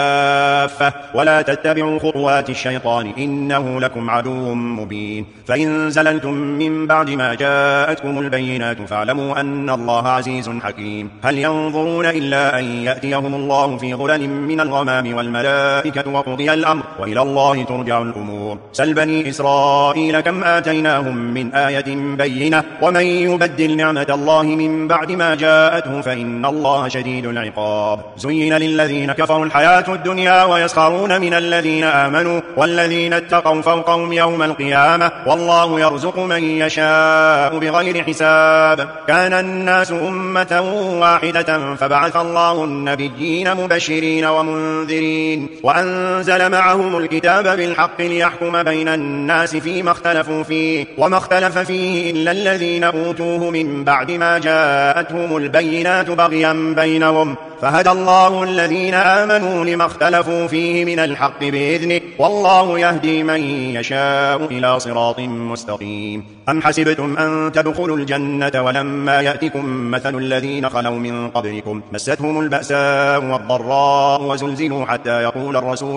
كافة ولا تتبعوا خطوات الشيطان إنه لكم عدو مبين. فإن زللتم من بعد ما جاءتكم البينات فاعلموا أن الله عزيز حكيم. هل ينظرون إلا أن يأتيهم الله في غلل من الغمام والملائكة وقضي الأمر وإلى الله ترجع الأمور. سل بني إسرائيل كم آتيناهم من آية بينة ومن يبدل نعمة الله من بعد ما جاءته فإن الله شديد العقاب. زين للذين كفروا الحياة الدنيا ويسخرون من الذين آمنوا والذين اتقوا فوقهم يوم القيامة والله يرزق من يشاء بغير حساب. كان الناس أمة واحدة فبعث الله النبيين مبشرين ومنذرين وأنزل معهم الكتاب بالحق ليحكم بين الناس فيما اختلفوا فيه وما اختلف فيه إلا الذين أوتوه من بعد ما جاءتهم البينات بغيا بينهم فهدى الله الذين آمنوا لما اختلفوا فيه من الحق بإذنه والله يهدي من يشاء إلى صراط مستقيم. أم حسبتم أن تدخلوا الجنة ولما يأتكم مثل الذين خلوا من قبلكم مستهم البأساء والضراء وزلزلوا حتى يقول الرسول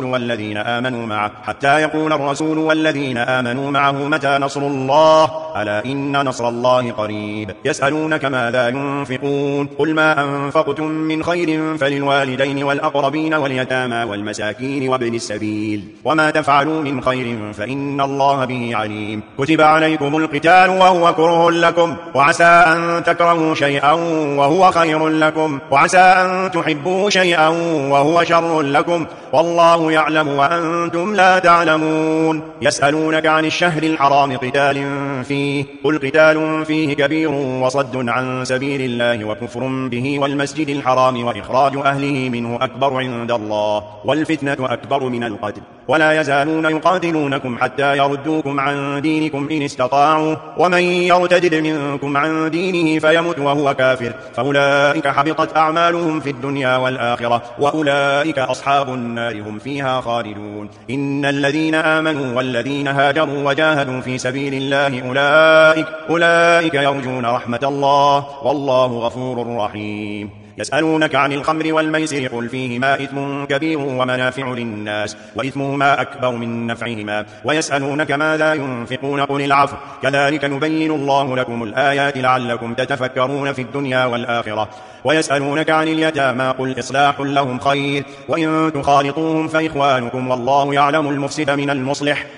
والذين آمنوا معه متى نصر الله ألا إن نصر الله قريب. يسألونك ماذا ينفقون قل ما أنفقتم من خير فللوالدين والأقربين واليتامى والمساكين وابن السبيل وما تفعلوا من خير فإن الله به عليم. كتب عليكم القتال وهو كره لكم وعسى أن تكرهوا شيئا وهو خير لكم وعسى أن تحبوا شيئا وهو شر لكم والله يعلم وأنتم لا تعلمون. يسألونك عن الشهر الحرام قتال فيه قل قتال فيه كبير وصد عن سبيل الله وكفر به والمسجد الحرام وإخراج أهله منه أكبر عند الله والفتنة أكبر من القتل ولا يزالون يقاتلونكم حتى يردوكم عن دينكم إن استطاعوا ومن يرتد منكم عن دينه فيمت وهو كافر فأولئك حبطت أعمالهم في الدنيا والآخرة وأولئك أصحاب النار هم فيها خالدون. إن الذين آمنوا والذين هاجروا وجاهدوا في سبيل الله أولئك يرجون رحمة الله والله غفور رحيم. يسألونك عن الخمر والميسر قل فيهما إثم كبير ومنافع للناس وإثمهما أكبر من نفعهما ويسألونك ماذا ينفقون قل العفو كذلك يبين الله لكم الآيات لعلكم تتفكرون في الدنيا والآخرة. ويسألونك عن اليتامى قل إصلاح لهم خير وإن تخالطوهم فإخوانكم والله يعلم المفسد من المصلح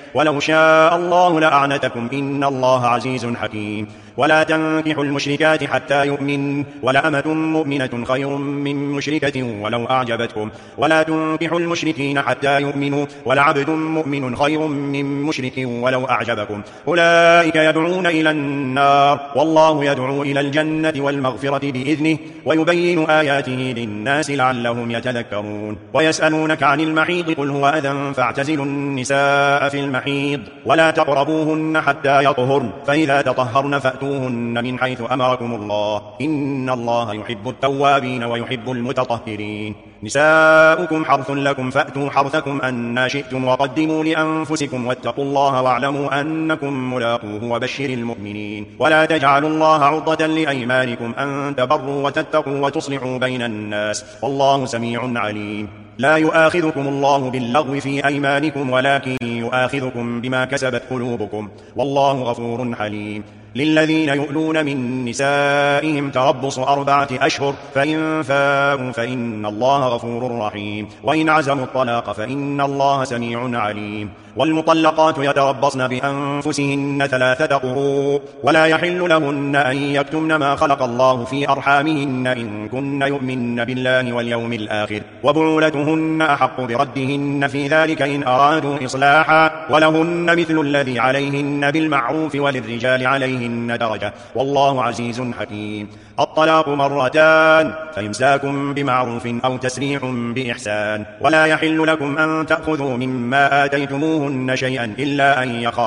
ولو شاء الله لأعنتكم إن الله عزيز حكيم. ولا تنكحوا المشركات حتى يؤمن ولأمة مؤمنة خير من مشركة ولو أعجبتكم ولا تنكحوا المشركين حتى يؤمنوا ولعبد مؤمن خير من مشرك ولو أعجبكم أولئك يدعون إلى النار والله يدعو إلى الجنة والمغفرة بإذنه ويبين آياته للناس لعلهم يتذكرون. ويسألونك عن المحيض قل هو أذى فاعتزلوا النساء في المحيض ولا تقربوهن حتى يطهرن فإذا تطهرن فأتوهن من حيث أمركم الله إن الله يحب التوابين ويحب المتطهرين. نساؤكم حرث لكم فأتوا حرثكم أن شئتم وقدموا لأنفسكم واتقوا الله واعلموا أنكم ملاقوه وبشر المؤمنين. ولا تجعلوا الله عرضة لأيمانكم أن تبروا وتتقوا وتصلحوا بين الناس والله سميع عليم. لا يؤاخذكم الله باللغو في أيمانكم ولكن يؤاخذكم بما كسبت قلوبكم والله غفور حليم. للذين يؤلون من نسائهم تربص 4 أشهر فإن فاءوا فإن الله غفور رحيم وإن عزموا الطلاق فإن الله سميع عليم. والمطلقات يتربصن بأنفسهن 3 قروء ولا يحل لهن أن يكتمن ما خلق الله في أرحامهن إن كن يؤمن بالله واليوم الآخر وبعولتهن أحق بردهن في ذلك إن أرادوا إصلاحا ولهن مثل الذي عليهن بالمعروف وللرجال عليهن درجة والله عزيز حكيم. الطلاق 2 مرتان فإمساك بمعروف أو تسريح بإحسان. ولا يحل لكم أن تأخذوا مما آتيتموهن شيئا إلا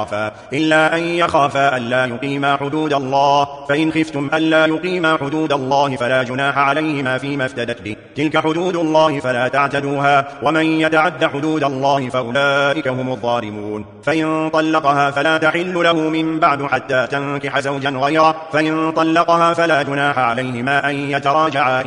أن يخافا ألا يقيما حدود الله فإن خفتم ألا يقيما حدود الله فلا جناح عليهما فيما افتدت به تلك حدود الله فلا تعتدوها ومن يتعد حدود الله فأولئك هم الظالمون. فإن طلقها فلا تحل له من بعد حتى تنكح زوجا غيره فإن طلقها فلا جناح عليهما أن يتراجعا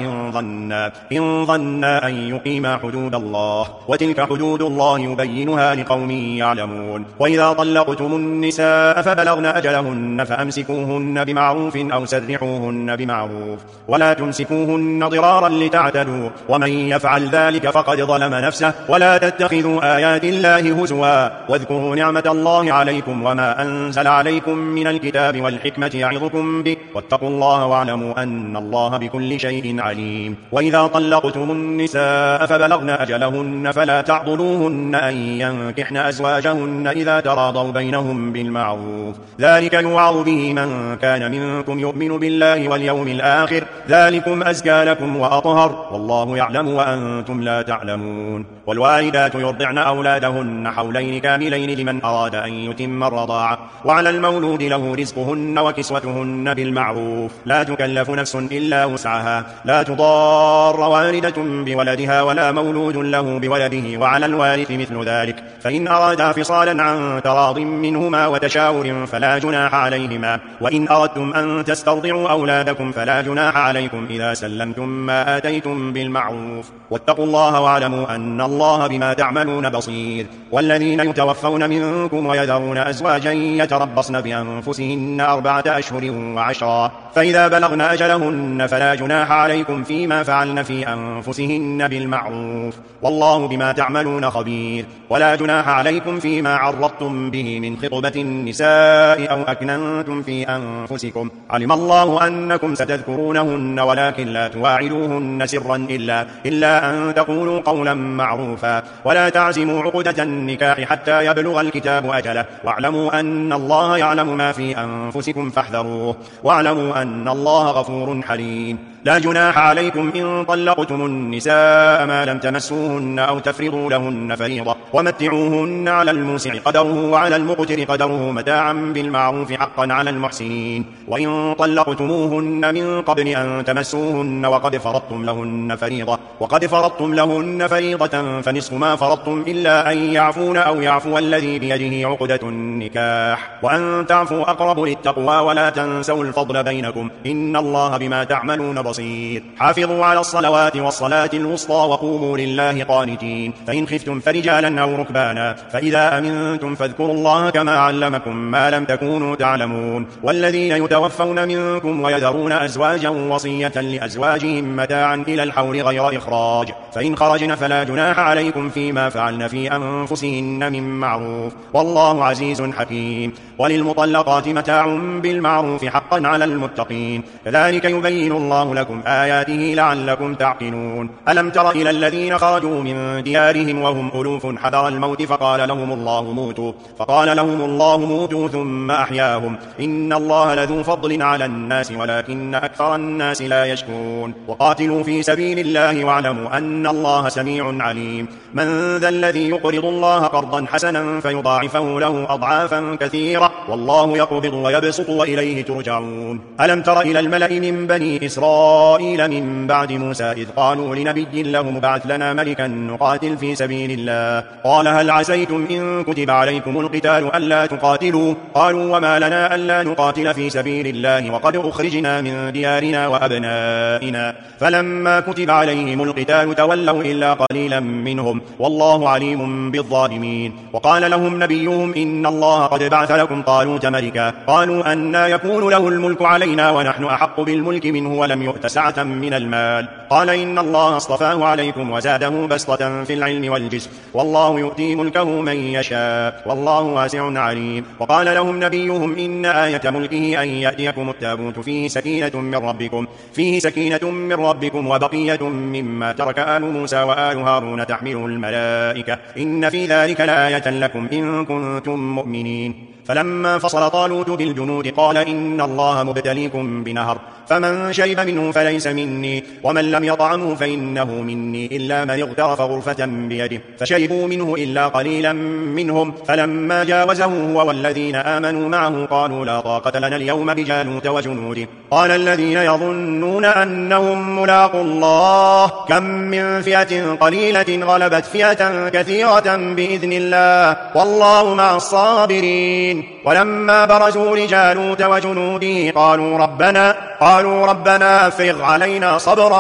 إن ظنا أن يقيما حدود الله وتلك حدود الله يبينها لقوم يعلمون. وإذا طلقتم النساء فبلغن أجلهن فأمسكوهن بمعروف أو سرحوهن بمعروف ولا تمسكوهن ضرارا لتعتدوا ومن يفعل ذلك فقد ظلم نفسه. ولا تتخذوا آيات الله هزوا واذكروا نعمة الله عليكم وما أنزل عليكم من الكتاب والحكمة يعظكم به واتقوا الله واعلموا أن الله بكل شيء عليم. وإذا طلقتم النساء فبلغن أجلهن فلا تعضلوهن أن ينكحن أزواجهن إذا تراضوا بينهم بالمعروف ذلك يوعظ به من كان منكم يؤمن بالله واليوم الآخر ذلكم أزكى لكم وأطهر والله يعلم وأنتم لا تعلمون. والوالدات يرضعن أولادهن حولين كاملين لمن أراد أن يتم الرضاعة وعلى المولود له رزقهن وكسوتهن بالمعروف لا تكلف نفس إلا وسعها لا تضار والدة بولدها ولا مولود له بولده وعلى الوارث مثل ذلك فإن أرادا فصالا عن تراض منهما وتشاور فلا جناح عليهما. وإن أردتم أن تسترضعوا أولادكم فلا جناح عليكم إذا سلمتم ما آتيتم بالمعروف واتقوا الله واعلموا أن الله بما تعملون بصير. والذين يتوفون منكم ويذرون أزواجا يتربصن بأنفسهن 4 أشهر و10 فإذا بلغن أجلهن فلا جناح عليكم فيما فعلن في أنفسهن بالمعروف والله بما تعملون خبير. ولا جناح عليكم فيما عرضتم به من خطبة النساء أو أكننتم في أنفسكم علم الله أنكم ستذكرونهن ولكن لا تواعدوهن سرا إلا أن تقولوا قولا معروفا. ولا تعزموا عقدة النكاح حتى يبلغ الكتاب أجله واعلموا أن الله يعلم ما في أنفسكم فاحذروه واعلموا أن الله غفور حليم. لا جناح عليكم إن طلقتم النساء ما لم تمسوهن أو تفرضوا لهن فريضة ومتعوهن على الموسع قدره وعلى المقتر قدره متاعا بالمعروف حقا على المحسنين. وإن طلقتموهن من قبل أن تمسوهن وقد فرضتم لهن فريضة فنصف ما فرضتم إلا أن يعفون أو يعفو الذي بيده عقدة النكاح وأن تعفوا أقرب للتقوى ولا تنسوا الفضل بينكم إن الله بما تعملون بصير. حافظوا على الصلوات والصلاة الوسطى وقوموا لله قانتين. فإن خفتم فرجالا أو ركبانا، فإذا أمنتم فاذكروا الله كما علمكم ما لم تكونوا تعلمون. والذين يتوفون منكم ويذرون أزواجا وصية لأزواجهم متاعا إلى الحول غير إخراج، فإن خرجن فلا جناح عليكم فيما فعلن في أنفسهن من معروف، والله عزيز حكيم. وللمطلقات متاع بالمعروف حقا على المتقين، كذلك يبين الله لكم آياته لعلكم تعقلون. ألم تر إلى الذين خرجوا من ديارهم وهم ألوف حذر الموت فقال لهم الله موتوا ثم أحياهم، إن الله لذو فضل على الناس ولكن أكثر الناس لا يشكرون. وقاتلوا في سبيل الله واعلموا أن الله سميع عليم. من ذا الذي يقرض الله قرضا حسنا فيضاعفه له أضعافا كثيرة، والله يقبض ويبسط وإليه ترجعون. ألم تر إلى الملأ من بني إسرائيل من بعد موسى إذ قالوا لنبي له ابعث لنا ملكا نقاتل في سبيل الله، قال هل عسيتم إن كتب عليكم القتال ألا تقاتلوا؟ قالوا وما لنا ألا نقاتل في سبيل الله وقد أخرجنا من ديارنا وأبنائنا، فلما كتب عليهم القتال تولوا إلا قليلا منهم، والله عليم بالظالمين. وقال لهم نبيهم إن الله قد بعث لكم طالوت ملكا، قالوا أنى يكون له الملك علينا ونحن أحق بالملك منه ولم يؤت سعة من المال، قال إن الله اصطفاه عليكم وزاده بسطة في العلم والجسم، والله يؤتي ملكه من يشاء، والله واسع عليم. وقال لهم نبيهم إن آية ملكه أن يأتيكم التابوت فيه سكينة من ربكم وبقية مما ترك آل موسى وآل هارون تحمله الملائكة، إن في ذلك لآية لكم إن كنتم مؤمنين. فلما فصل طالوت بالجنود قال إن الله مبتليكم بنهر، فمن شرب منه فليس مني، ومن لم يطعمه فإنه مني إلا من اغترف غرفة بيده، فشربوا منه إلا قليلا منهم. فلما جاوزه هو والذين آمنوا معه قالوا لا طاقة لنا اليوم بجالوت وجنوده، قال الذين يظنون أنهم ملاقوا الله كم من فئة قليلة غلبت فئة كثيرة بإذن الله، والله مع الصابرين. ولما برزوا لجالوت وجنوده قالوا ربنا أفرغ علينا صبرا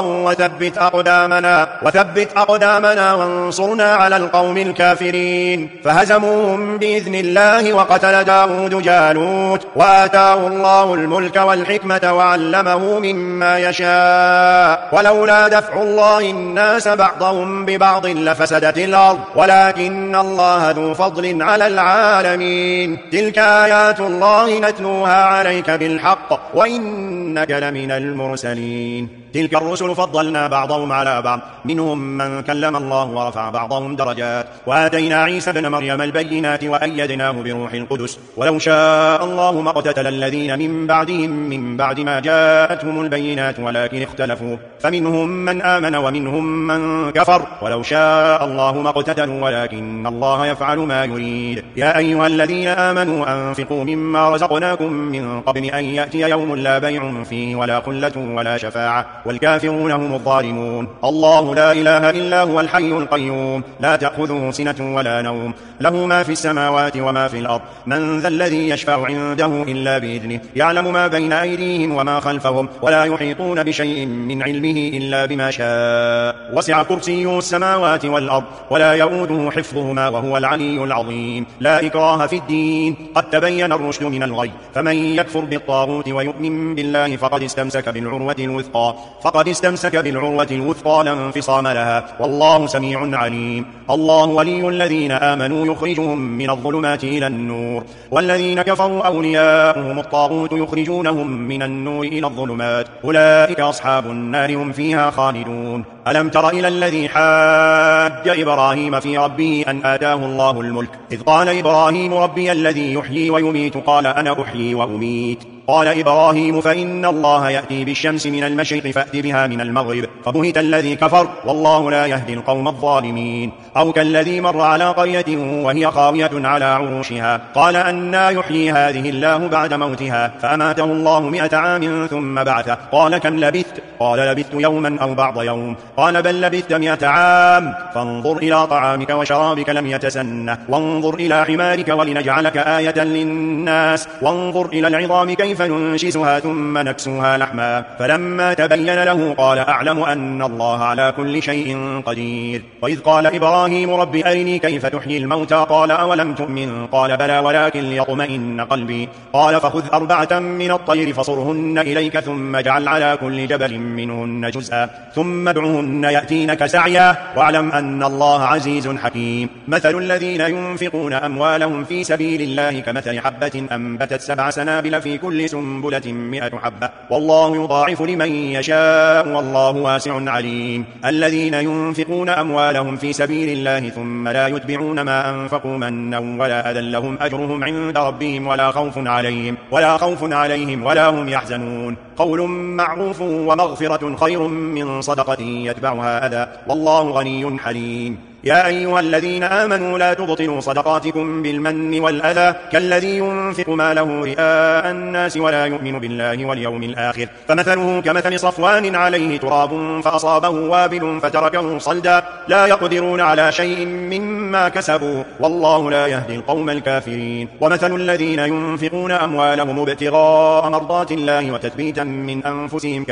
وثبت أقدامنا وانصرنا على القوم الكافرين، فهزموهم بإذن الله. وقتل داود جالوت وآتاه الله الملك والحكمة وعلمه مما يشاء، ولولا دفع الله الناس بعضهم ببعض لفسدت الأرض، ولكن الله ذو فضل على العالمين. تلك آيات الله نتلوها عليك بالحق وإنك لمن المرسلين. تلك الرسل فضلنا بعضهم على بعض، منهم من كلم الله ورفع بعضهم درجات، وآتينا عيسى ابن مريم البينات وأيدناه بروح القدس، ولو شاء الله ما اقتتل الذين من بعدهم من بعد ما جاءتهم البينات ولكن اختلفوا، فمنهم من آمن ومنهم من كفر، ولو شاء الله ما اقتتلوا ولكن الله يفعل ما يريد. يا أيها الذين آمنوا أنفقوا مما رزقناكم من قبل أن يأتي يوم لا بيع فيه ولا خلة ولا شفاعة والكافرون هم الظالمون. الله لا إله إلا هو الحي القيوم، لا تأخذه سنة ولا نوم، له ما في السماوات وما في الأرض. من ذا الذي يشفع عنده إلا بإذنه، يعلم ما بين أيديهم وما خلفهم، ولا يحيطون بشيء من علمه إلا بما شاء، وسع كرسيه السماوات والأرض ولا يؤوده حفظهما وهو العلي العظيم. لا إكراه في الدين، قد تبين الرشد من الغي، فمن يكفر بالطاغوت ويؤمن بالله فقد استمسك بالعروة الوثقى لا انفصام لها، والله سميع عليم. الله ولي الذين آمنوا يخرجهم من الظلمات إلى النور، والذين كفروا أولياؤهم الطاغوت يخرجونهم من النور إلى الظلمات، أولئك أصحاب النار هم فيها خالدون. ألم تر إلى الذي حاج إبراهيم في ربه أن آتاه الله الملك، إذ قال إبراهيم ربي الذي يحيي ويميت، قال أنا أحيي وأميت. قال إبراهيم فإن الله يأتي بالشمس من المشرق فأت بها من المغرب، فبهت الذي كفر والله لا يهدي القوم الظالمين. أو كالذي مر على قرية وهي خاوية على عروشها، قال أنى يحيي هذه الله بعد موتها، فأماته الله 100 عام ثم بعثه، قال كم لبثت؟ قال لبثت يوما أو بعض يوم، قال بل لبثت 100 عام، فانظر إلى طعامك وشرابك لم يتسنه، وانظر إلى حمارك ولنجعلك آية للناس، وانظر إلى العظام كيف كيف ننشزها ثم نكسوها لحما. فلما تبين له قال أعلم أن الله على كل شيء قدير. وإذ قال إبراهيم رب أرني كيف تحيي الموتى قال أولم تؤمن قال بلى ولكن ليطمئن قلبي. قال فخذ 4 من الطير فصرهن إليك ثم اجعل على كل جبل منهن جزءا ثم ادعهن يأتينك سعيا واعلم أن الله عزيز حكيم. مثل الذين ينفقون أموالهم في سبيل الله كمثل حبة أنبتت 7 سنابل في كل سنبلة 100 حبة والله يضاعف لمن يشاء والله واسع عليم. الذين ينفقون أموالهم في سبيل الله ثم لا يتبعون ما أنفقوا منا ولا أذى لهم أجرهم عند ربهم ولا خوف عليهم ولا هم يحزنون. قول معروف ومغفرة خير من صدقة يتبعها أذى والله غني حليم. يا أيها الذين آمنوا لا تبطلوا صدقاتكم بالمن والأذى كالذي ينفق ماله رئاء الناس ولا يؤمن بالله واليوم الآخر فمثله كمثل صفوان عليه تراب فأصابه وابل فتركه صلدا لا يقدرون على شيء مما كسبوا والله لا يهدي القوم الكافرين. ومثل الذين ينفقون أموالهم ابتغاء مرضات الله وتثبيتا من أنفسهم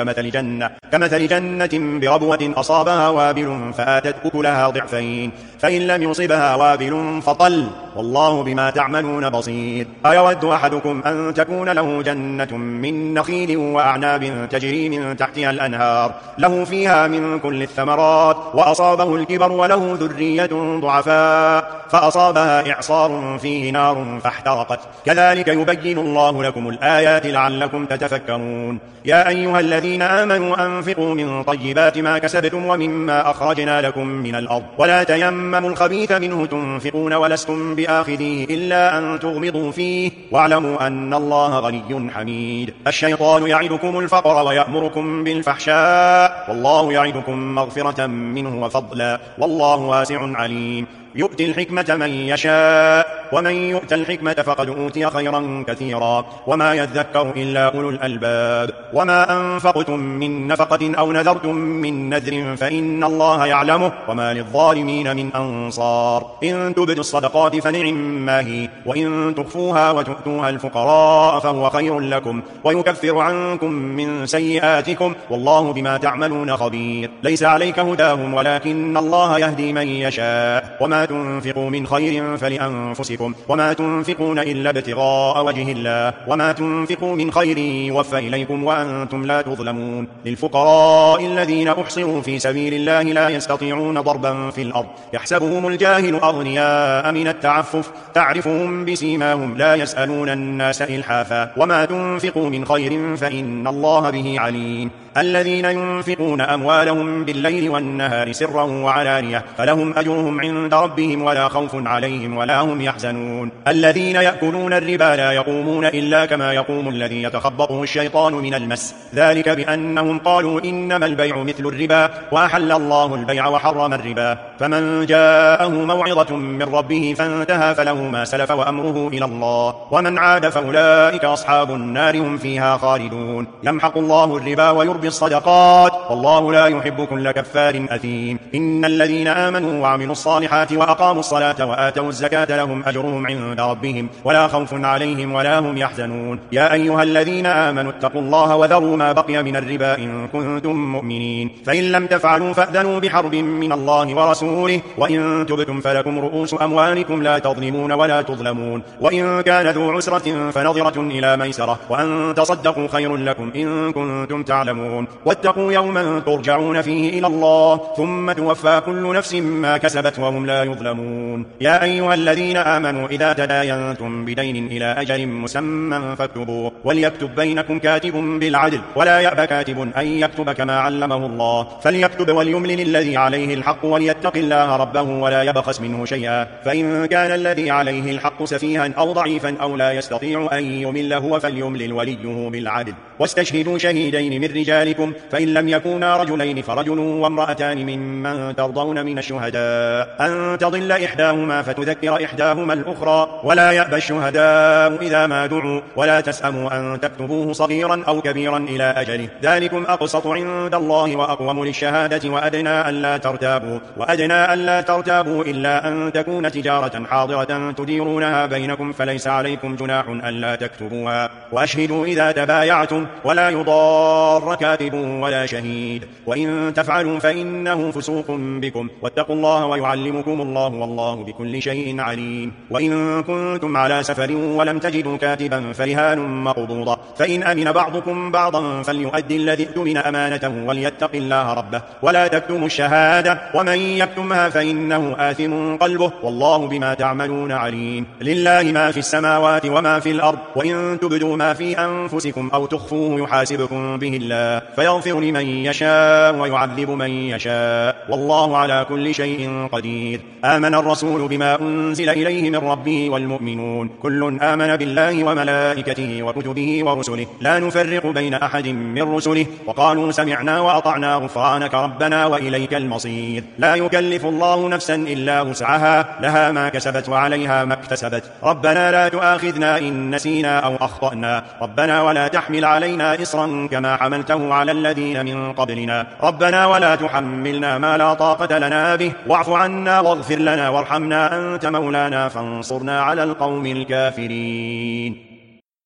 كمثل جنة بربوة أصابها وابل فآتت أكلها ضعفين فإن لم يصبها وابل فطل والله بما تعملون بصير. أيود أحدكم أن تكون له جنة من نخيل وأعناب تجري من تحتها الأنهار له فيها من كل الثمرات وأصابه الكبر وله ذرية ضعفاء فأصابها إعصار فيه نار فاحترقت كذلك يبين الله لكم الآيات لعلكم تتفكرون. يا أيها الذين آمنوا أنفقوا من طيبات ما كسبتم ومما أخرجنا لكم من الأرض ولا تيمموا الخبيث منه تنفقون ولستم بآخذيه إلا أن تغمضوا فيه واعلموا أن الله غني حميد. الشيطان يعدكم الفقر ويأمركم بالفحشاء والله يعدكم مغفرة منه وفضلا والله واسع عليم. يؤتي الحكمة من يشاء ومن يؤت الحكمة فقد أوتي خيرا كثيرا وما يذكر إلا أولو الألباب. وما أنفقتم من نفقة أو نذرتم من نذر فإن الله يعلمه وما للظالمين من أنصار. إن تبدوا الصدقات فنعما هي وإن تخفوها وتؤتوها الفقراء فهو خير لكم ويكفر عنكم من سيئاتكم والله بما تعملون خبير. ليس عليك هداهم ولكن الله يهدي من يشاء وما تنفقوا من خير فلأنفسكم وما تنفقون إلا ابتغاء وجه الله وما تنفقوا من خير يوفى إليكم وأنتم لا تظلمون. للفقراء الذين أحصروا في سبيل الله لا يستطيعون ضربا في الأرض يحسبهم الجاهل أغنياء من التعفف تعرفهم بسيماهم لا يسألون الناس إلحافا وما تنفقوا من خير فإن الله به عليم. الذين ينفقون أموالهم بالليل والنهار سرا وعلانية فلهم أجرهم عند ربهم ولا خوف عليهم ولا هم يحزنون. الذين يأكلون الربا لا يقومون إلا كما يقوم الذي يتخبطه الشيطان من المس ذلك بأنهم قالوا إنما البيع مثل الربا وأحل الله البيع وحرم الربا فمن جاءه موعظة من ربه فانتهى فله ما سلف وأمره إلى الله ومن عاد فأولئك أصحاب النار هم فيها خالدون. يمحق الله الربا ويربي الصدقات والله لا يحب كل كفار أثيم. إن الذين آمنوا وعملوا الصالحات وأقاموا الصلاة وآتوا الزكاة لهم أجرهم عند ربهم ولا خوف عليهم ولا هم يحزنون. يا أيها الذين آمنوا اتقوا الله وذروا ما بقي من الربا إن كنتم مؤمنين فإن لم تفعلوا فأذنوا بحرب من الله ورسوله وإن تبتم فلكم رؤوس أموالكم لا تظلمون ولا تظلمون وإن كان ذو عسرة فنظرة إلى ميسرة وأن تصدقوا خير لكم إن كنتم تعلمون. واتقوا يوما ترجعون فيه إلى الله ثم توفى كل نفس ما كسبت وهم لا يظلمون. يا أيها الذين آمنوا إذا تداينتم بدين إلى أجل مسمى فاكتبوه وليكتب بينكم كاتب بالعدل ولا يأبى كاتب أن يكتب كما علمه الله فليكتب وليملل الذي عليه الحق وليتق الله ربه ولا يبخس منه شيئا فإن كان الذي عليه الحق سفيها أو ضعيفا أو لا يستطيع أن يمل هو فليملل وليه بالعدل واستشهدوا شهيدين من رجالكم فإن لم يكونا رجلين فرجل وامرأتان ممن ترضون من الشهداء أن تضل إحداهما فتذكر إحداهما الأخرى ولا يأبى الشهداء إذا ما دعوا ولا تسأموا أن تكتبوه صغيرا أو كبيرا إلى أجله ذلكم أقسط عند الله وأقوم للشهادة وأدنى أن لا ترتابوا أدنى ألا ترتابوا إلا أن تكون تجارة حاضرة تديرونها بينكم فليس عليكم جناح ألا تكتبوها وأشهدوا إذا تبايعتم ولا يضار كاتب ولا شهيد وإن تفعلوا فإنه فسوق بكم واتقوا الله ويعلمكم الله والله بكل شيء عليم. وإن كنتم على سفر ولم تجدوا كاتبا فرهان مقبوضة فإن أمن بعضكم بعضا فليؤدي الذي اؤتمن أمانته وليتق الله ربه ولا تكتموا الشهادة ومن يكتمها فإنه آثم قلبه والله بما تعملون عليم. لله ما في السماوات وما في الأرض وإن تبدوا ما في أنفسكم أو تخفوه يحاسبكم به الله فيغفر لمن يشاء ويعذب من يشاء والله على كل شيء قدير. آمن الرسول بما أنزل إليه من ربه والمؤمنون كل آمن بالله وملائكته وكتبه ورسله لا نفرق بين أحد من رسله وقالوا سمعنا وأطعنا غفرانك ربنا وإليك المصير. لا يكلف الله نفسا إلا وسعها لها ما كسبت وعليها ما اكتسبت ربنا لا تؤاخذنا إن نسينا أو أخطأنا ربنا ولا تحمل علينا إصرا كما حملته على الذين من قبلنا ربنا ولا تحملنا ما لا طاقة لنا به واعف عنا واغفر لنا وارحمنا أنت مولانا فانصرنا على القوم الكافرين.